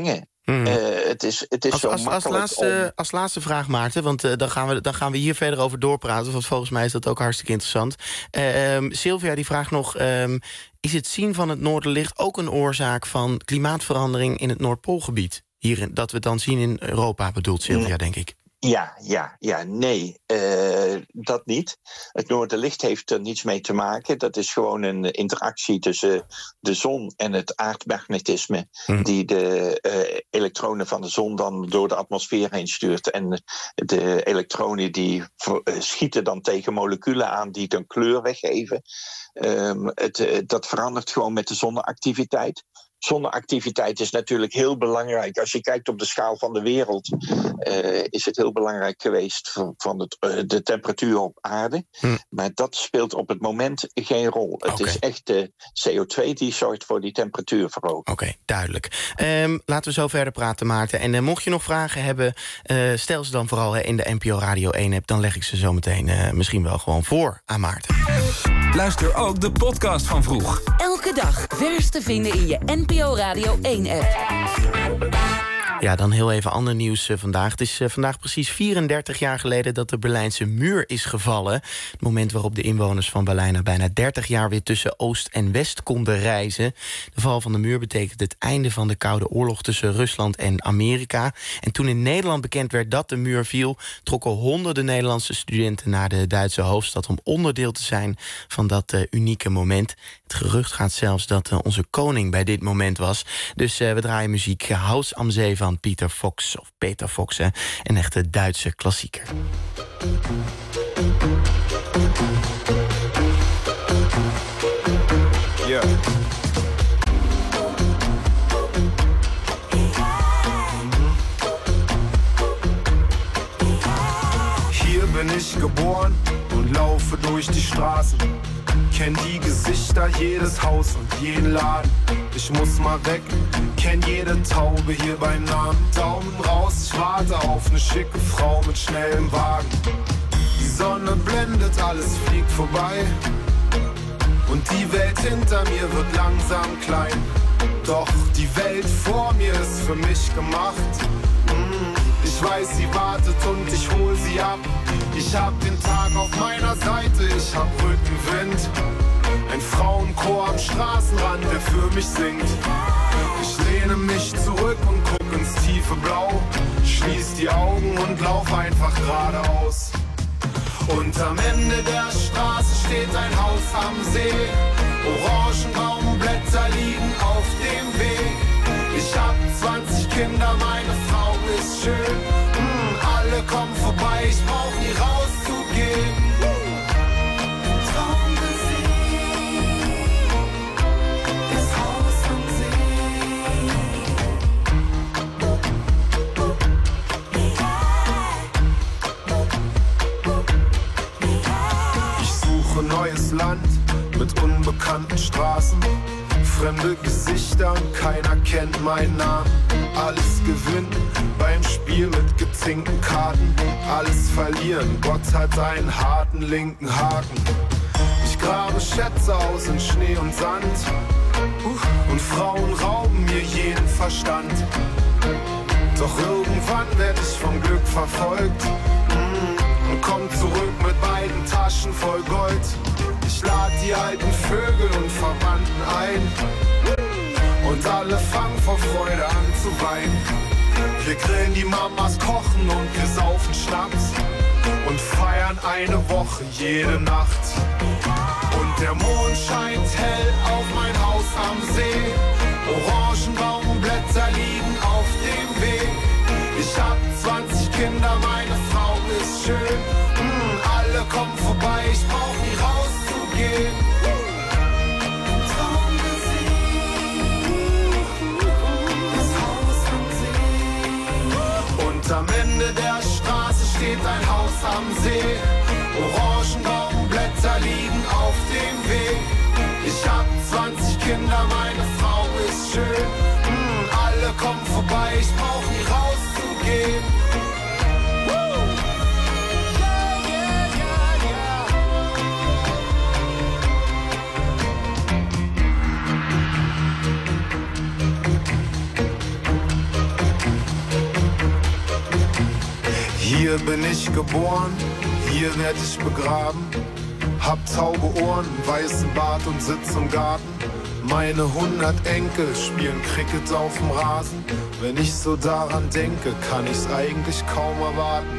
S3: Mm.
S8: Uh, het is, het is
S3: als,
S8: zo
S3: als,
S8: makkelijk
S3: als, laatste,
S8: om...
S3: als laatste vraag, Maarten, want uh, dan, gaan we, dan gaan we hier verder over doorpraten, want volgens mij is dat ook hartstikke interessant. Uh, um, Sylvia die vraagt nog, um, is het zien van het Noorderlicht ook een oorzaak van klimaatverandering in het Noordpoolgebied? Hier, dat we dan zien in Europa, bedoelt Sylvia, mm. denk ik.
S8: Ja, ja, ja, nee, uh, dat niet. Het Noorderlicht heeft er niets mee te maken. Dat is gewoon een interactie tussen de zon en het aardmagnetisme... Mm. die de uh, elektronen van de zon dan door de atmosfeer heen stuurt. En de elektronen die uh, schieten dan tegen moleculen aan die een kleur weggeven. Um, het, uh, dat verandert gewoon met de zonneactiviteit. Zonneactiviteit is natuurlijk heel belangrijk. Als je kijkt op de schaal van de wereld... Uh, is het heel belangrijk geweest van, van het, uh, de temperatuur op aarde. Hm. Maar dat speelt op het moment geen rol. Okay. Het is echt de C O twee die zorgt voor die temperatuurverhoging.
S3: Oké, okay, duidelijk. Um, laten we zo verder praten, Maarten. En uh, mocht je nog vragen hebben... Uh, stel ze dan vooral hè, in de N P O Radio één-app... dan leg ik ze zo meteen uh, misschien wel gewoon voor aan Maarten.
S2: Luister ook de podcast van Vroeg.
S7: Elke dag vers te vinden in je N P O Radio één-app.
S3: Ja, dan heel even ander nieuws uh, vandaag. Het is uh, vandaag precies vierendertig jaar geleden dat de Berlijnse muur is gevallen. Het moment waarop de inwoners van Berlijn na bijna dertig jaar weer tussen Oost en West konden reizen. De val van de muur betekent het einde van de Koude Oorlog tussen Rusland en Amerika. En toen in Nederland bekend werd dat de muur viel, trokken honderden Nederlandse studenten naar de Duitse hoofdstad om onderdeel te zijn van dat uh, unieke moment. Het gerucht gaat zelfs dat uh, onze koning bij dit moment was. Dus uh, we draaien muziek Haus am See van Peter Fox, of Peter Fox, hè, een echte Duitse klassieker.
S9: Ja. Hier bin ich geboren und laufe durch die Straßen. Kenn die Gesichter, jedes Haus und jeden Laden. Ich muss mal weg, kenn jede Taube hier beim Namen. Daumen raus, ich warte auf ne schicke Frau mit schnellem Wagen. Die Sonne blendet, alles fliegt vorbei. Und die Welt hinter mir wird langsam klein. Doch die Welt vor mir ist für mich gemacht. Mm, ich weiß, sie wartet und ich hol sie ab. Ich hab den Tag auf meiner Seite, ich hab Rückenwind. Ein Frauenchor am Straßenrand, der für mich singt. Ich lehne mich zurück und guck ins tiefe Blau. Schließ die Augen und lauf einfach geradeaus. Und am Ende der Straße steht ein Haus am See. Orangenbaumblätter liegen auf dem Weg. Ich hab zwanzig Kinder, meine Frau ist schön. Mm, alle kommen vorbei, ich brauch nie rauszugehen. Traum gesehen, das Haus am See. Ich suche neues Land mit unbekannten Straßen. Fremde Gesichter und keiner kennt meinen Namen. Alles gewinnen beim Spiel mit gezinkten Karten. Alles verlieren, Gott hat einen harten linken Haken. Ich grabe Schätze aus in Schnee und Sand. Und Frauen rauben mir jeden Verstand. Doch irgendwann werd ich vom Glück verfolgt. Und komm zurück mit beiden Taschen voll Gold. Ich lad die alten Vögel und Verwandten ein. Und alle fangen vor Freude an zu weinen. Wir grillen, die Mamas kochen und wir saufen Schnaps. Und feiern eine Woche jede Nacht. Und der Mond scheint hell auf mein Haus am See. Orangenbaumblätter liegen auf dem Weg. Ich hab zwanzig Kinder, meine Frau ist schön. Mm, alle kommen vorbei, ich brauch nie rauszugehen. Traum gesehen, das Haus am See. Und am Ende der Straße steht ein Haus am See. Orangenbaumblätter liegen auf dem Weg. Ich hab zwanzig Kinder, meine Frau Hier bin ich geboren, hier werd ich begraben. Hab taube Ohren, weißen Bart und sitz im Garten. Meine hundert Enkel spielen Cricket auf dem Rasen. Wenn ich so daran denke, kann ich's eigentlich kaum erwarten.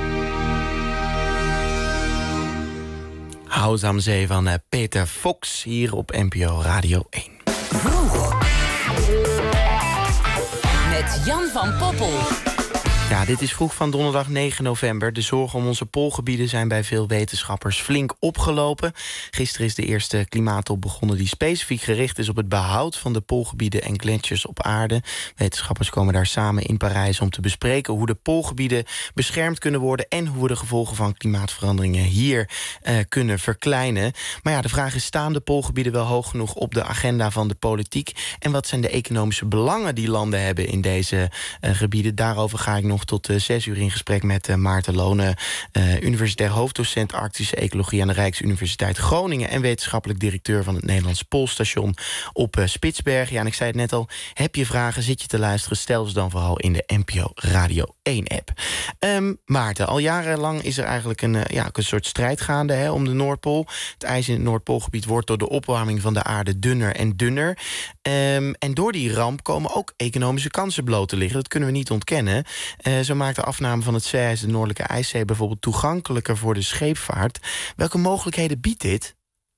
S3: House am Zee van uh, Peter Fox hier op N P O Radio één.
S7: Vroeg. Met Jan van Poppel.
S3: Ja, dit is Vroeg van donderdag negen november. De zorgen om onze poolgebieden zijn bij veel wetenschappers flink opgelopen. Gisteren is de eerste klimaattop begonnen die specifiek gericht is op het behoud van de poolgebieden en gletsjers op aarde. Wetenschappers komen daar samen in Parijs om te bespreken hoe de poolgebieden beschermd kunnen worden en hoe we de gevolgen van klimaatveranderingen hier uh, kunnen verkleinen. Maar ja, de vraag is, staan de poolgebieden wel hoog genoeg op de agenda van de politiek? En wat zijn de economische belangen die landen hebben in deze uh, gebieden? Daarover ga ik nog tot uh, zes uur in gesprek met uh, Maarten Lonen, uh, universitair hoofddocent Arctische Ecologie aan de Rijksuniversiteit Groningen en wetenschappelijk directeur van het Nederlands Poolstation op uh, Spitsbergen. Ja, en ik zei het net al, heb je vragen, zit je te luisteren, stel ze dan vooral in de N P O Radio één app. Um, Maarten, al jarenlang is er eigenlijk een, uh, ja, een soort strijd gaande hè, om de Noordpool. Het ijs in het Noordpoolgebied wordt door de opwarming van de aarde dunner en dunner. Um, en door die ramp komen ook economische kansen bloot te liggen. Dat kunnen we niet ontkennen. Uh, zo maakt de afname van het zeeijs de Noordelijke IJszee bijvoorbeeld toegankelijker voor de scheepvaart. Welke mogelijkheden biedt dit?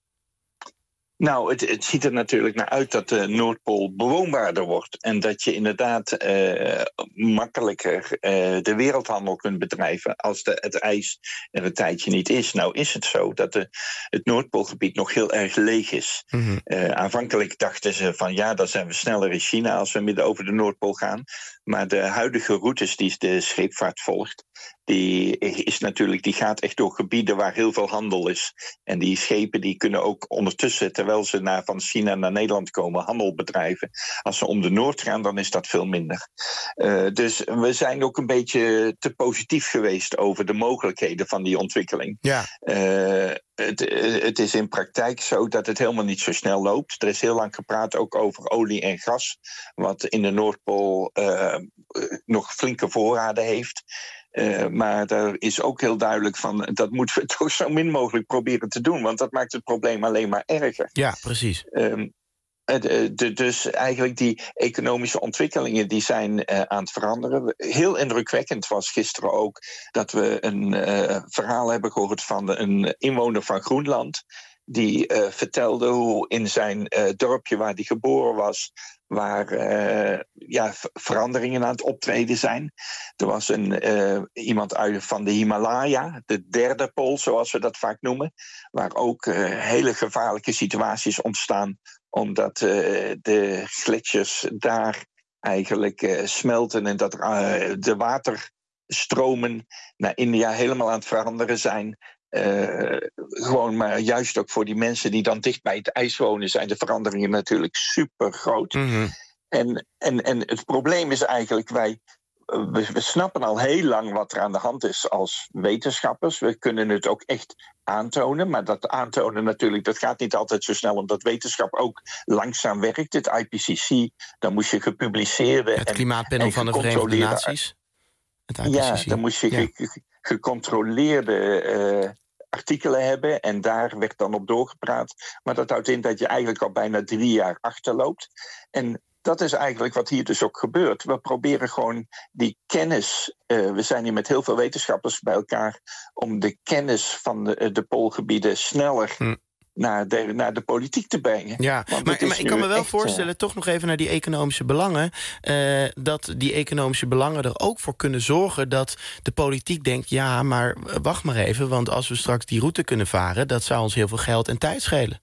S8: Nou, het, het ziet er natuurlijk naar uit dat de Noordpool bewoonbaarder wordt. En dat je inderdaad uh, makkelijker uh, de wereldhandel kunt bedrijven als de, het ijs er een tijdje niet is. Nou is het zo dat de, het Noordpoolgebied nog heel erg leeg is. Mm-hmm. Uh, aanvankelijk dachten ze van ja, dan zijn we sneller in China als we midden over de Noordpool gaan. Maar de huidige routes die de scheepvaart volgt, die, is natuurlijk, die gaat echt door gebieden waar heel veel handel is. En die schepen die kunnen ook ondertussen, terwijl ze naar, van China naar Nederland komen, handel bedrijven. Als ze om de Noord gaan, dan is dat veel minder. Uh, dus we zijn ook een beetje te positief geweest over de mogelijkheden van die ontwikkeling. Ja. Uh, Het, het is in praktijk zo dat het helemaal niet zo snel loopt. Er is heel lang gepraat ook over olie en gas, wat in de Noordpool uh, nog flinke voorraden heeft. Uh, maar er is ook heel duidelijk van, dat moeten we toch zo min mogelijk proberen te doen, want dat maakt het probleem alleen maar erger.
S3: Ja, precies.
S8: Um, De, de, dus eigenlijk die economische ontwikkelingen die zijn uh, aan het veranderen. Heel indrukwekkend was gisteren ook dat we een uh, verhaal hebben gehoord van een inwoner van Groenland. Die uh, vertelde hoe in zijn uh, dorpje waar hij geboren was, waar uh, ja, veranderingen aan het optreden zijn. Er was een, uh, iemand uit van de Himalaya, de derde pool zoals we dat vaak noemen, waar ook uh, hele gevaarlijke situaties ontstaan, omdat uh, de gletsjers daar eigenlijk uh, smelten en dat uh, de waterstromen naar India helemaal aan het veranderen zijn. Uh, gewoon maar juist ook voor die mensen die dan dicht bij het ijs wonen, zijn de veranderingen natuurlijk super groot. Mm-hmm. En, en, en het probleem is eigenlijk, wij we, we snappen al heel lang wat er aan de hand is als wetenschappers. We kunnen het ook echt aantonen, maar dat aantonen natuurlijk, dat gaat niet altijd zo snel, omdat wetenschap ook langzaam werkt. Het I P C C, dan moest je gepubliceerde
S3: het klimaatpanel van de Verenigde Naties.
S8: Het I P C C. Ja, dan moest je ja. ge, gecontroleerde uh, artikelen hebben en daar werd dan op doorgepraat. Maar dat houdt in dat je eigenlijk al bijna drie jaar achterloopt. En dat is eigenlijk wat hier dus ook gebeurt. We proberen gewoon die kennis, uh, we zijn hier met heel veel wetenschappers bij elkaar, om de kennis van de, de poolgebieden sneller hm. Naar de, naar de politiek te brengen.
S3: Ja, maar, maar ik kan me wel echt voorstellen, uh, toch nog even naar die economische belangen, uh, dat die economische belangen er ook voor kunnen zorgen dat de politiek denkt, ja, maar wacht maar even, want als we straks die route kunnen varen, dat zou ons heel veel geld en tijd schelen.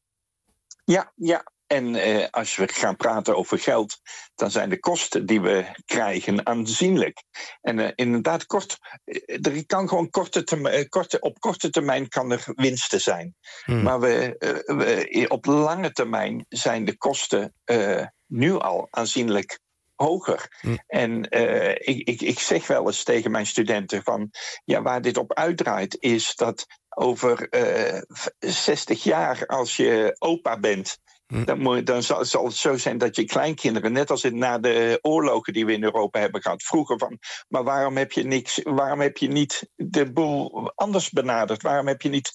S8: Ja, ja. En eh, als we gaan praten over geld, dan zijn de kosten die we krijgen aanzienlijk. En uh, inderdaad, kort, er kan gewoon korte termijn, korte, op korte termijn kan er winsten zijn. Hmm. Maar we, uh, we, op lange termijn zijn de kosten uh, nu al aanzienlijk hoger. Hmm. En uh, ik, ik, ik zeg wel eens tegen mijn studenten van, ja, waar dit op uitdraait is dat over uh, zestig jaar, als je opa bent Hm. Dan, moet, dan zal, zal het zo zijn dat je kleinkinderen, net als in, na de oorlogen die we in Europa hebben gehad, vroegen van, maar waarom heb je niks, waarom heb je niet de boel anders benaderd? Waarom heb je niet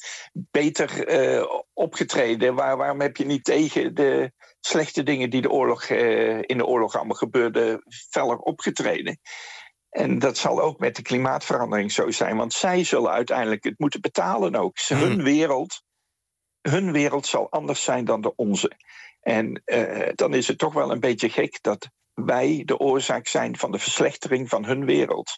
S8: beter uh, opgetreden? Waar, waarom heb je niet tegen de slechte dingen die de oorlog, uh, in de oorlog allemaal gebeurden, feller opgetreden? En dat zal ook met de klimaatverandering zo zijn, want zij zullen uiteindelijk het moeten betalen ook. Hm. Hun wereld. Hun wereld zal anders zijn dan de onze. En uh, dan is het toch wel een beetje gek dat wij de oorzaak zijn van de verslechtering van hun wereld.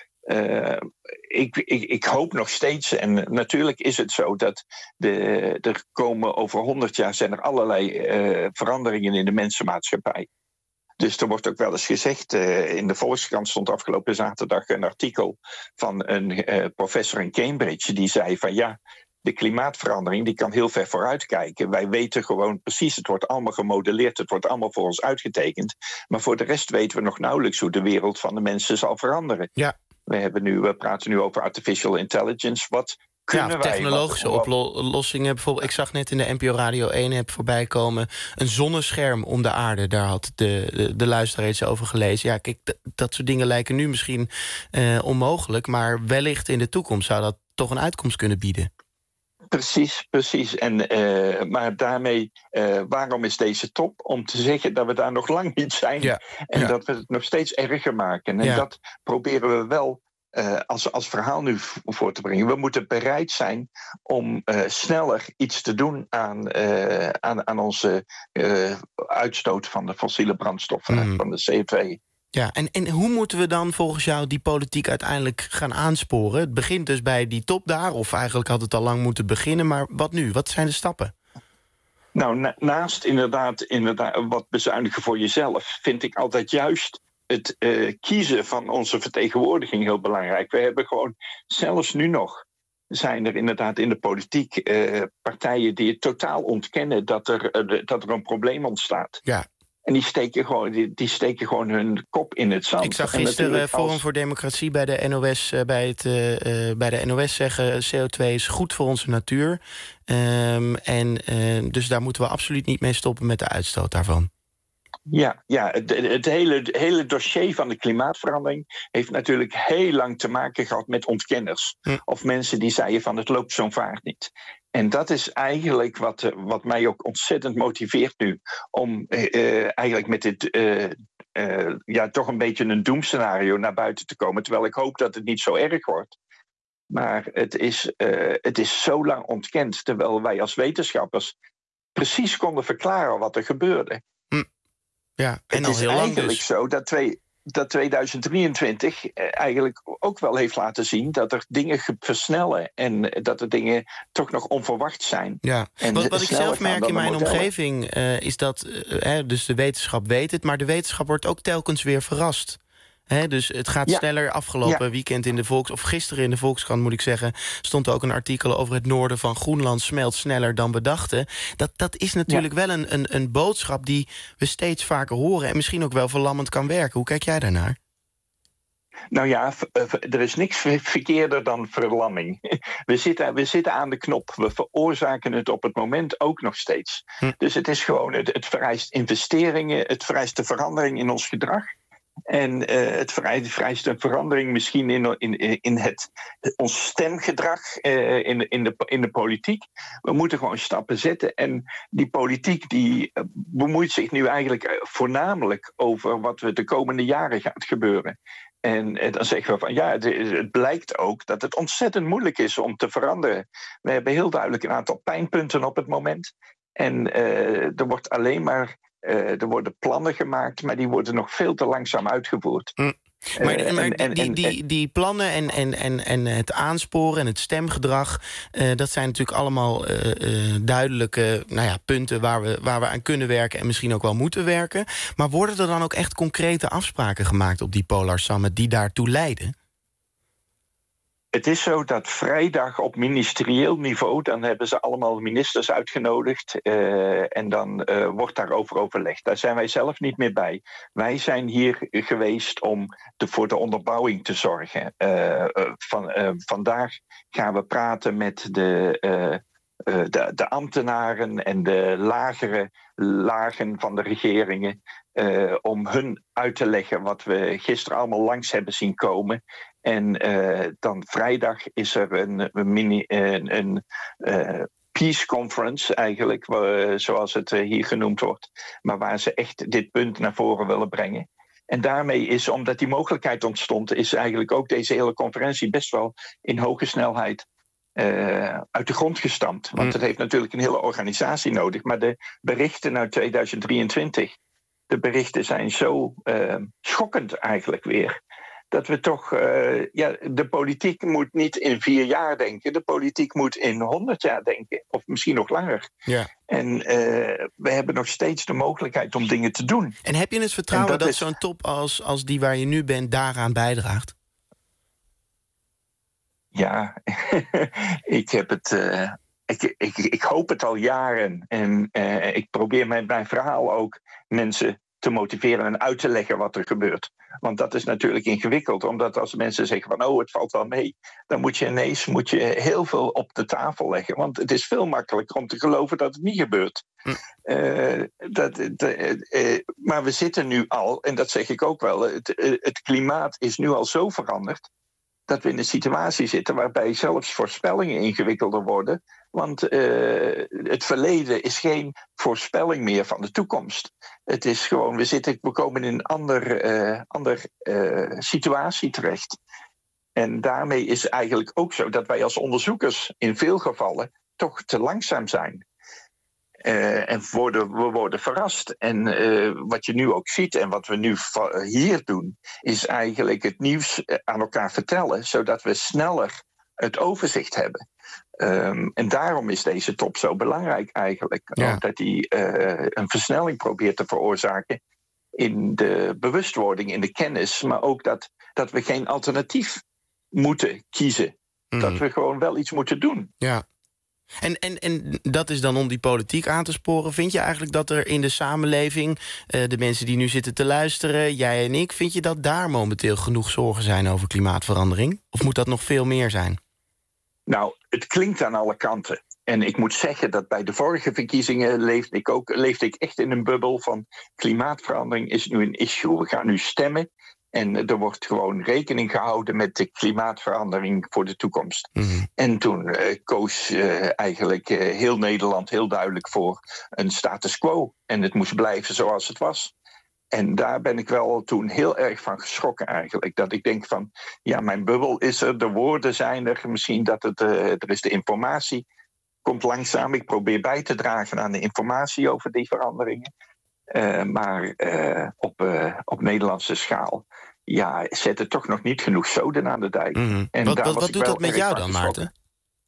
S8: Uh, ik, ik, ik hoop nog steeds, en natuurlijk is het zo, dat de, er komen over honderd jaar zijn er allerlei uh, veranderingen in de mensenmaatschappij. Dus er wordt ook wel eens gezegd, uh, in de Volkskrant stond afgelopen zaterdag een artikel van een uh, professor in Cambridge, die zei van ja, de klimaatverandering die kan heel ver vooruitkijken. Wij weten gewoon precies, het wordt allemaal gemodelleerd, het wordt allemaal voor ons uitgetekend. Maar voor de rest weten we nog nauwelijks hoe de wereld van de mensen zal veranderen.
S3: Ja.
S8: We, hebben nu, we praten nu over artificial intelligence. Wat kunnen
S3: ja,
S8: wij?
S3: technologische
S8: wat,
S3: oplossingen. Bijvoorbeeld, ik zag net in de N P O Radio één heb voorbij komen een zonnescherm om de aarde. Daar had de, de, de luisteraar iets over gelezen. Ja, kijk, d- dat soort dingen lijken nu misschien uh, onmogelijk, maar wellicht in de toekomst zou dat toch een uitkomst kunnen bieden.
S8: Precies, precies. En, uh, maar daarmee, uh, waarom is deze top? Om te zeggen dat we daar nog lang niet zijn. Ja, en ja. dat we het nog steeds erger maken. En ja. dat proberen we wel uh, als, als verhaal nu voor te brengen. We moeten bereid zijn om uh, sneller iets te doen aan, uh, aan, aan onze uh, uitstoot van de fossiele brandstoffen, mm. van de C O twee.
S3: Ja, en, en hoe moeten we dan volgens jou die politiek uiteindelijk gaan aansporen? Het begint dus bij die top daar, of eigenlijk had het al lang moeten beginnen, maar wat nu? Wat zijn de stappen?
S8: Nou, na, naast inderdaad, inderdaad wat bezuinigen voor jezelf, vind ik altijd juist het uh, kiezen van onze vertegenwoordiging heel belangrijk. We hebben gewoon, zelfs nu nog, zijn er inderdaad in de politiek uh, partijen die het totaal ontkennen dat er, uh, dat er een probleem ontstaat.
S3: Ja.
S8: En die steken, gewoon, die, die steken gewoon hun kop in het zand.
S3: Ik zag gisteren Forum als... voor Democratie bij de N O S, uh, bij, het, uh, uh, bij de N O S zeggen, C O twee is goed voor onze natuur. Um, en uh, dus daar moeten we absoluut niet mee stoppen met de uitstoot daarvan.
S8: Ja, ja het, het, hele, het hele dossier van de klimaatverandering heeft natuurlijk heel lang te maken gehad met ontkenners. Hm. Of mensen die zeiden van het loopt zo'n vaart niet. En dat is eigenlijk wat, wat mij ook ontzettend motiveert nu. Om uh, eigenlijk met dit uh, uh, ja, toch een beetje een doemscenario naar buiten te komen. Terwijl ik hoop dat het niet zo erg wordt. Maar het is, uh, het is zo lang ontkend. Terwijl wij als wetenschappers precies konden verklaren wat er gebeurde.
S3: Hm. Ja, en
S8: het
S3: al
S8: is
S3: heel lang
S8: eigenlijk
S3: dus.
S8: zo dat twee... dat tweeduizend drieëntwintig eigenlijk ook wel heeft laten zien dat er dingen versnellen en dat er dingen toch nog onverwacht zijn.
S3: Ja.
S8: En
S3: wat, wat ik zelf merk in mijn
S8: modellen.
S3: omgeving uh, is dat, uh, dus de wetenschap weet het, maar de wetenschap wordt ook telkens weer verrast. He, dus het gaat ja. sneller. Afgelopen ja. weekend in de Volks... of gisteren in de Volkskrant, moet ik zeggen... stond ook een artikel over het noorden van Groenland smelt sneller dan we dachten. Dat, dat is natuurlijk ja. wel een, een, een boodschap die we steeds vaker horen... en misschien ook wel verlammend kan werken. Hoe kijk jij daarnaar?
S8: Nou ja, er is niks verkeerder dan verlamming. We zitten, we zitten aan de knop. We veroorzaken het op het moment ook nog steeds. Hm. Dus het is gewoon... Het, het vereist investeringen, het vereist de verandering in ons gedrag... En uh, het vereist een verandering misschien in, in, in het, ons stemgedrag uh, in, in, de, in de politiek. We moeten gewoon stappen zetten. En die politiek die bemoeit zich nu eigenlijk voornamelijk over wat er de komende jaren gaat gebeuren. En uh, dan zeggen we van ja, het, het blijkt ook dat het ontzettend moeilijk is om te veranderen. We hebben heel duidelijk een aantal pijnpunten op het moment. En uh, er wordt alleen maar... Uh, er worden plannen gemaakt, maar die worden nog veel te langzaam uitgevoerd.
S3: Mm. Maar, uh, maar en, en, die, die, die plannen en, en, en, en het aansporen en het stemgedrag... Uh, dat zijn natuurlijk allemaal uh, uh, duidelijke nou ja, punten waar we, waar we aan kunnen werken... en misschien ook wel moeten werken. Maar worden er dan ook echt concrete afspraken gemaakt op die Polar Summit... die daartoe leiden?
S8: Het is zo dat vrijdag op ministerieel niveau... dan hebben ze allemaal ministers uitgenodigd... Uh, en dan uh, wordt daarover overlegd. Daar zijn wij zelf niet meer bij. Wij zijn hier geweest om de, voor de onderbouwing te zorgen. Uh, uh, van, uh, vandaag gaan we praten met de... Uh, uh, de, de ambtenaren en de lagere lagen van de regeringen, uh, om hun uit te leggen wat we gisteren allemaal langs hebben zien komen. En uh, dan vrijdag is er een, een mini... Een, een, uh, Peace Conference eigenlijk, uh, zoals het uh, hier genoemd wordt. Maar waar ze echt dit punt naar voren willen brengen. En daarmee is, omdat die mogelijkheid ontstond, is eigenlijk ook deze hele conferentie best wel in hoge snelheid uh, uit de grond gestampt. Want het heeft natuurlijk een hele organisatie nodig. Maar de berichten uit tweeduizend drieëntwintig, de berichten zijn zo uh, schokkend eigenlijk weer. Dat we toch, uh, ja, de politiek moet niet in vier jaar denken. De politiek moet in honderd jaar denken. Of misschien nog langer.
S3: Ja.
S8: En uh, we hebben nog steeds de mogelijkheid om dingen te doen.
S3: En heb je het vertrouwen dat,
S8: dat
S3: is... zo'n top als, als die waar je nu bent daaraan bijdraagt?
S8: Ja, ik heb het... Uh, ik, ik, ik hoop het al jaren. En uh, ik probeer met mijn verhaal ook mensen te motiveren en uit te leggen wat er gebeurt. Want dat is natuurlijk ingewikkeld, omdat als mensen zeggen van oh, het valt wel mee, dan moet je ineens moet je heel veel op de tafel leggen. Want het is veel makkelijker om te geloven dat het niet gebeurt. Hm. Uh, dat, de, uh, maar we zitten nu al, en dat zeg ik ook wel, het, uh, het klimaat is nu al zo veranderd dat we in een situatie zitten waarbij zelfs voorspellingen ingewikkelder worden. Want uh, het verleden is geen voorspelling meer van de toekomst. Het is gewoon, we, zitten, we komen in een ander, uh, ander uh, situatie terecht. En daarmee is eigenlijk ook zo dat wij als onderzoekers in veel gevallen toch te langzaam zijn. Uh, en worden, we worden verrast. En uh, wat je nu ook ziet en wat we nu va- hier doen, is eigenlijk het nieuws aan elkaar vertellen, zodat we sneller het overzicht hebben. Um, en daarom is deze top zo belangrijk eigenlijk.
S3: Ja.
S8: Omdat hij uh, een versnelling probeert te veroorzaken in de bewustwording, in de kennis, maar ook dat, dat we geen alternatief moeten kiezen. Mm. Dat we gewoon wel iets moeten doen.
S3: Ja. En, en, en dat is dan om die politiek aan te sporen. Vind je eigenlijk dat er in de samenleving, uh, de mensen die nu zitten te luisteren, jij en ik, vind je dat daar momenteel genoeg zorgen zijn over klimaatverandering? Of moet dat nog veel meer zijn?
S8: Nou, het klinkt aan alle kanten. En ik moet zeggen dat bij de vorige verkiezingen leefde ik ook leefde ik echt in een bubbel van klimaatverandering is nu een issue. We gaan nu stemmen. En er wordt gewoon rekening gehouden met de klimaatverandering voor de toekomst. Mm-hmm. En toen uh, koos uh, eigenlijk uh, heel Nederland heel duidelijk voor een status quo. En het moest blijven zoals het was. En daar ben ik wel toen heel erg van geschrokken eigenlijk. Dat ik denk van, ja, mijn bubbel is er, de woorden zijn er. Misschien dat het, uh, er is de informatie, komt langzaam. Ik probeer bij te dragen aan de informatie over die veranderingen. Uh, maar uh, op, uh, op Nederlandse schaal, ja, zet het toch nog niet genoeg zoden aan de dijk.
S3: Mm-hmm.
S8: En
S3: wat
S8: daar
S3: wat,
S8: was
S3: wat
S8: ik
S3: doet
S8: wel
S3: dat met
S8: erg
S3: jou
S8: van
S3: dan,
S8: geschrokken.
S3: Maarten?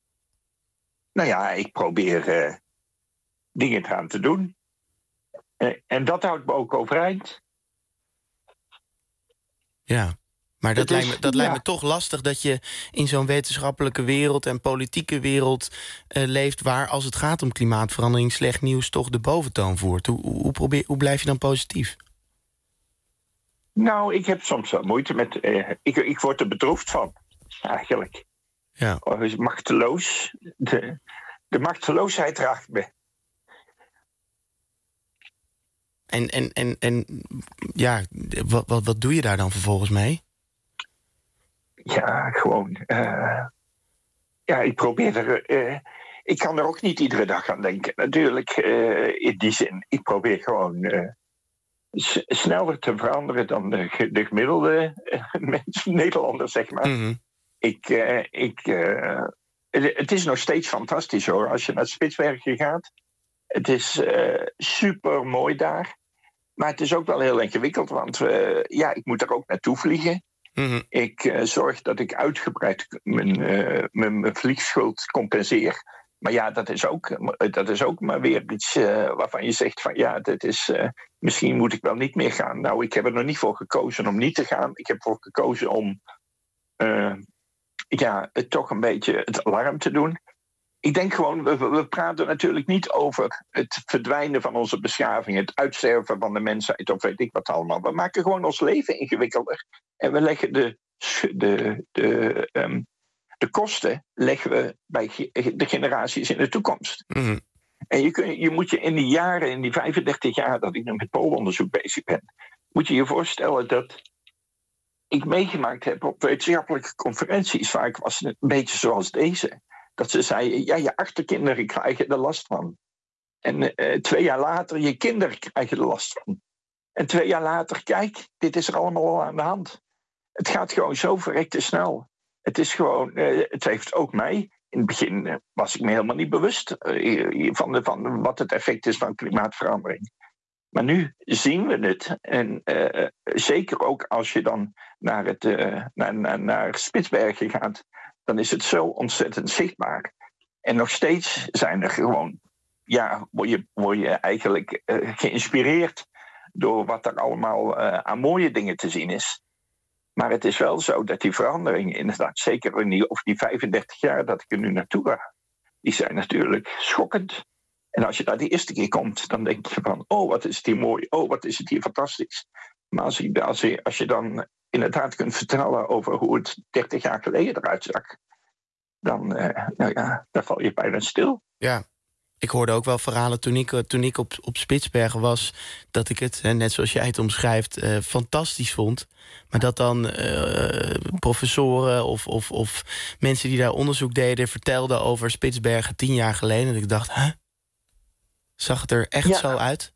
S8: Nou ja, ik probeer uh, dingen eraan te doen. Uh, en dat houdt me ook overeind.
S3: Ja. Maar dat,
S8: is,
S3: lijkt me, dat
S8: ja.
S3: lijkt me toch lastig dat je in zo'n wetenschappelijke wereld en politieke wereld uh, leeft waar, als het gaat om klimaatverandering, slecht nieuws toch de boventoon voert. Hoe, hoe, probeer, hoe blijf je dan positief?
S8: Nou, ik heb soms wel moeite met... Uh, ik, ik word er bedroefd van, eigenlijk.
S3: Ja.
S8: Oh, machteloos. De, de machteloosheid raakt me.
S3: En, en, en, en ja, wat, wat, wat doe je daar dan vervolgens mee?
S8: Ja, gewoon... Uh, ja, ik probeer er... Uh, ik kan er ook niet iedere dag aan denken, natuurlijk, uh, in die zin. Ik probeer gewoon uh, s- sneller te veranderen dan de, de gemiddelde uh, mensen, Nederlanders, zeg maar.
S3: Mm-hmm.
S8: Ik... Uh, ik uh, het, het is nog steeds fantastisch, hoor, als je naar Spitsbergen gaat. Het is uh, super mooi daar. Maar het is ook wel heel ingewikkeld, want uh, ja, ik moet er ook naartoe vliegen. Mm-hmm. Ik uh, zorg dat ik uitgebreid mijn, uh, mijn, mijn vliegschuld compenseer. Maar ja, dat is ook, dat is ook maar weer iets uh, waarvan je zegt van ja, dat is, uh, misschien moet ik wel niet meer gaan. Nou, ik heb er nog niet voor gekozen om niet te gaan. Ik heb ervoor gekozen om uh, ja, het toch een beetje het alarm te doen. Ik denk gewoon, we, we praten natuurlijk niet over het verdwijnen van onze beschaving, het uitsterven van de mensheid of weet ik wat allemaal. We maken gewoon ons leven ingewikkelder en we leggen de, de, de, um, de kosten leggen we bij de generaties in de toekomst.
S3: Mm.
S8: En je, kun, je moet je in die jaren, in die vijfendertig jaar dat ik nu met poolonderzoek bezig ben, moet je je voorstellen dat ik meegemaakt heb op wetenschappelijke conferenties, vaak was het een beetje zoals deze, dat ze zeiden, ja, je achterkinderen krijgen er last van. En uh, twee jaar later, je kinderen krijgen er last van. En twee jaar later, kijk, dit is er allemaal al aan de hand. Het gaat gewoon zo verrekte snel. Het is gewoon, uh, het heeft ook mij. In het begin uh, was ik me helemaal niet bewust uh, van, de, van wat het effect is van klimaatverandering. Maar nu zien we het. En uh, zeker ook als je dan naar, het, uh, naar, naar, naar Spitsbergen gaat, dan is het zo ontzettend zichtbaar. En nog steeds zijn er gewoon, ja, word je, word je eigenlijk uh, geïnspireerd door wat er allemaal uh, aan mooie dingen te zien is. Maar het is wel zo dat die veranderingen, inderdaad, zeker in die, over die vijfendertig jaar dat ik er nu naartoe ga, die zijn natuurlijk schokkend. En als je daar de eerste keer komt, dan denk je van, oh, wat is het hier mooi, oh, wat is het hier fantastisch. Maar als je, als je, als je dan inderdaad kunt vertellen over hoe het dertig jaar geleden eruit zag, dan, uh, nou ja, dan val je bijna stil.
S3: Ja. Ik hoorde ook wel verhalen toen ik, toen ik op, op Spitsbergen was, dat ik het, net zoals jij het omschrijft, uh, fantastisch vond. Maar dat dan uh, professoren of, of, of mensen die daar onderzoek deden vertelden over Spitsbergen tien jaar geleden. En ik dacht, hè? Zag het er echt ja. zo uit?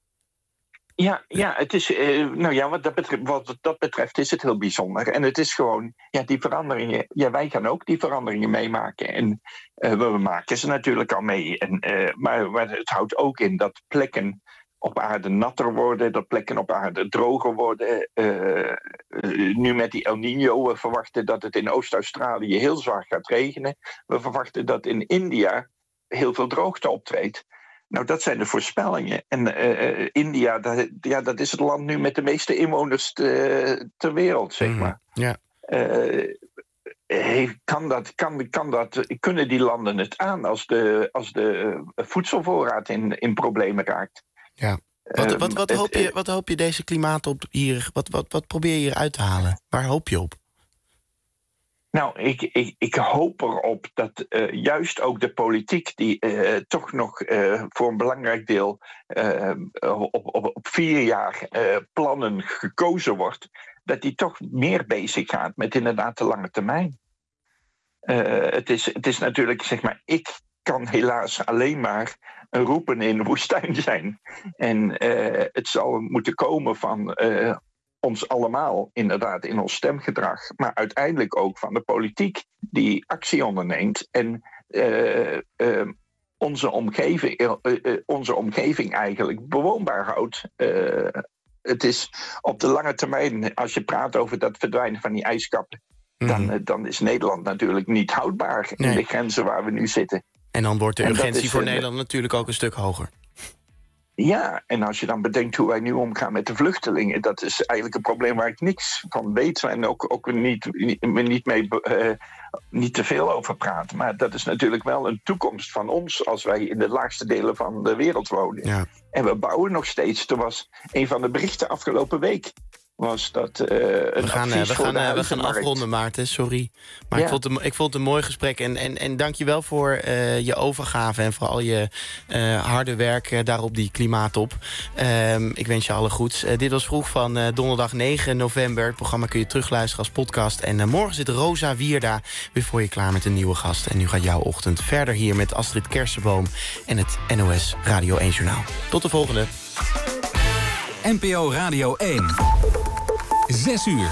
S8: Ja, ja, het is, uh, nou ja, wat dat, betreft, wat dat betreft is het heel bijzonder. En het is gewoon, ja, die veranderingen, ja, wij gaan ook die veranderingen meemaken. En uh, we maken ze natuurlijk al mee. En, uh, maar, maar het houdt ook in dat plekken op aarde natter worden, dat plekken op aarde droger worden. Uh, uh, nu met die El Niño, we verwachten dat het in Oost-Australië heel zwaar gaat regenen. We verwachten dat in India heel veel droogte optreedt. Nou, dat zijn de voorspellingen. En uh, India, dat, ja, dat is het land nu met de meeste inwoners te, ter wereld, zeg maar.
S3: Mm, ja.
S8: uh, heeft, kan dat, kan, kan dat, kunnen die landen het aan als de, als de voedselvoorraad in, in problemen raakt?
S3: Ja. Wat, wat, wat, hoop je, wat hoop je deze klimaatop hier, wat, wat, wat probeer je hier uit te halen? Waar hoop je op?
S8: Nou, ik, ik, ik hoop erop dat uh, juist ook de politiek, die uh, toch nog uh, voor een belangrijk deel uh, op, op, op vier jaar uh, plannen gekozen wordt, dat die toch meer bezig gaat met inderdaad de lange termijn. Uh, het, is, het is natuurlijk, zeg maar, ik kan helaas alleen maar een roepen in de woestijn zijn. En uh, het zal moeten komen van Uh, ons allemaal, inderdaad, in ons stemgedrag, maar uiteindelijk ook van de politiek die actie onderneemt en uh, uh, onze, omgeving, uh, uh, onze omgeving eigenlijk bewoonbaar houdt. Uh, het is op de lange termijn, als je praat over dat verdwijnen van die ijskappen, mm. dan, uh, dan is Nederland natuurlijk niet houdbaar nee. in de grenzen waar we nu zitten.
S3: En dan wordt de
S8: en
S3: urgentie voor
S8: een,
S3: Nederland natuurlijk ook een stuk hoger.
S8: Ja, en als je dan bedenkt hoe wij nu omgaan met de vluchtelingen, dat is eigenlijk een probleem waar ik niks van weet en ook, ook niet, niet, mee, uh, niet te veel over praat. Maar dat is natuurlijk wel een toekomst van ons als wij in de laagste delen van de wereld wonen. Ja. En we bouwen nog steeds. Er was een van de berichten afgelopen week. Was dat, uh,
S3: we gaan, uh, we gaan, uh, we gaan afronden, Maarten, sorry. Maar ja. ik, vond het, ik vond het een mooi gesprek. En, en, en dank je wel voor uh, je overgave en voor al je uh, harde werk uh, daar op die klimaatop. Uh, ik wens je alle goeds. Uh, dit was Vroeg van uh, donderdag negen november. Het programma kun je terugluisteren als podcast. En uh, morgen zit Rosa Wierda weer voor je klaar met een nieuwe gast. En nu gaat jouw ochtend verder hier met Astrid Kersenboom en het N O S Radio één Journaal. Tot de volgende.
S2: N P O Radio één. Zes uur.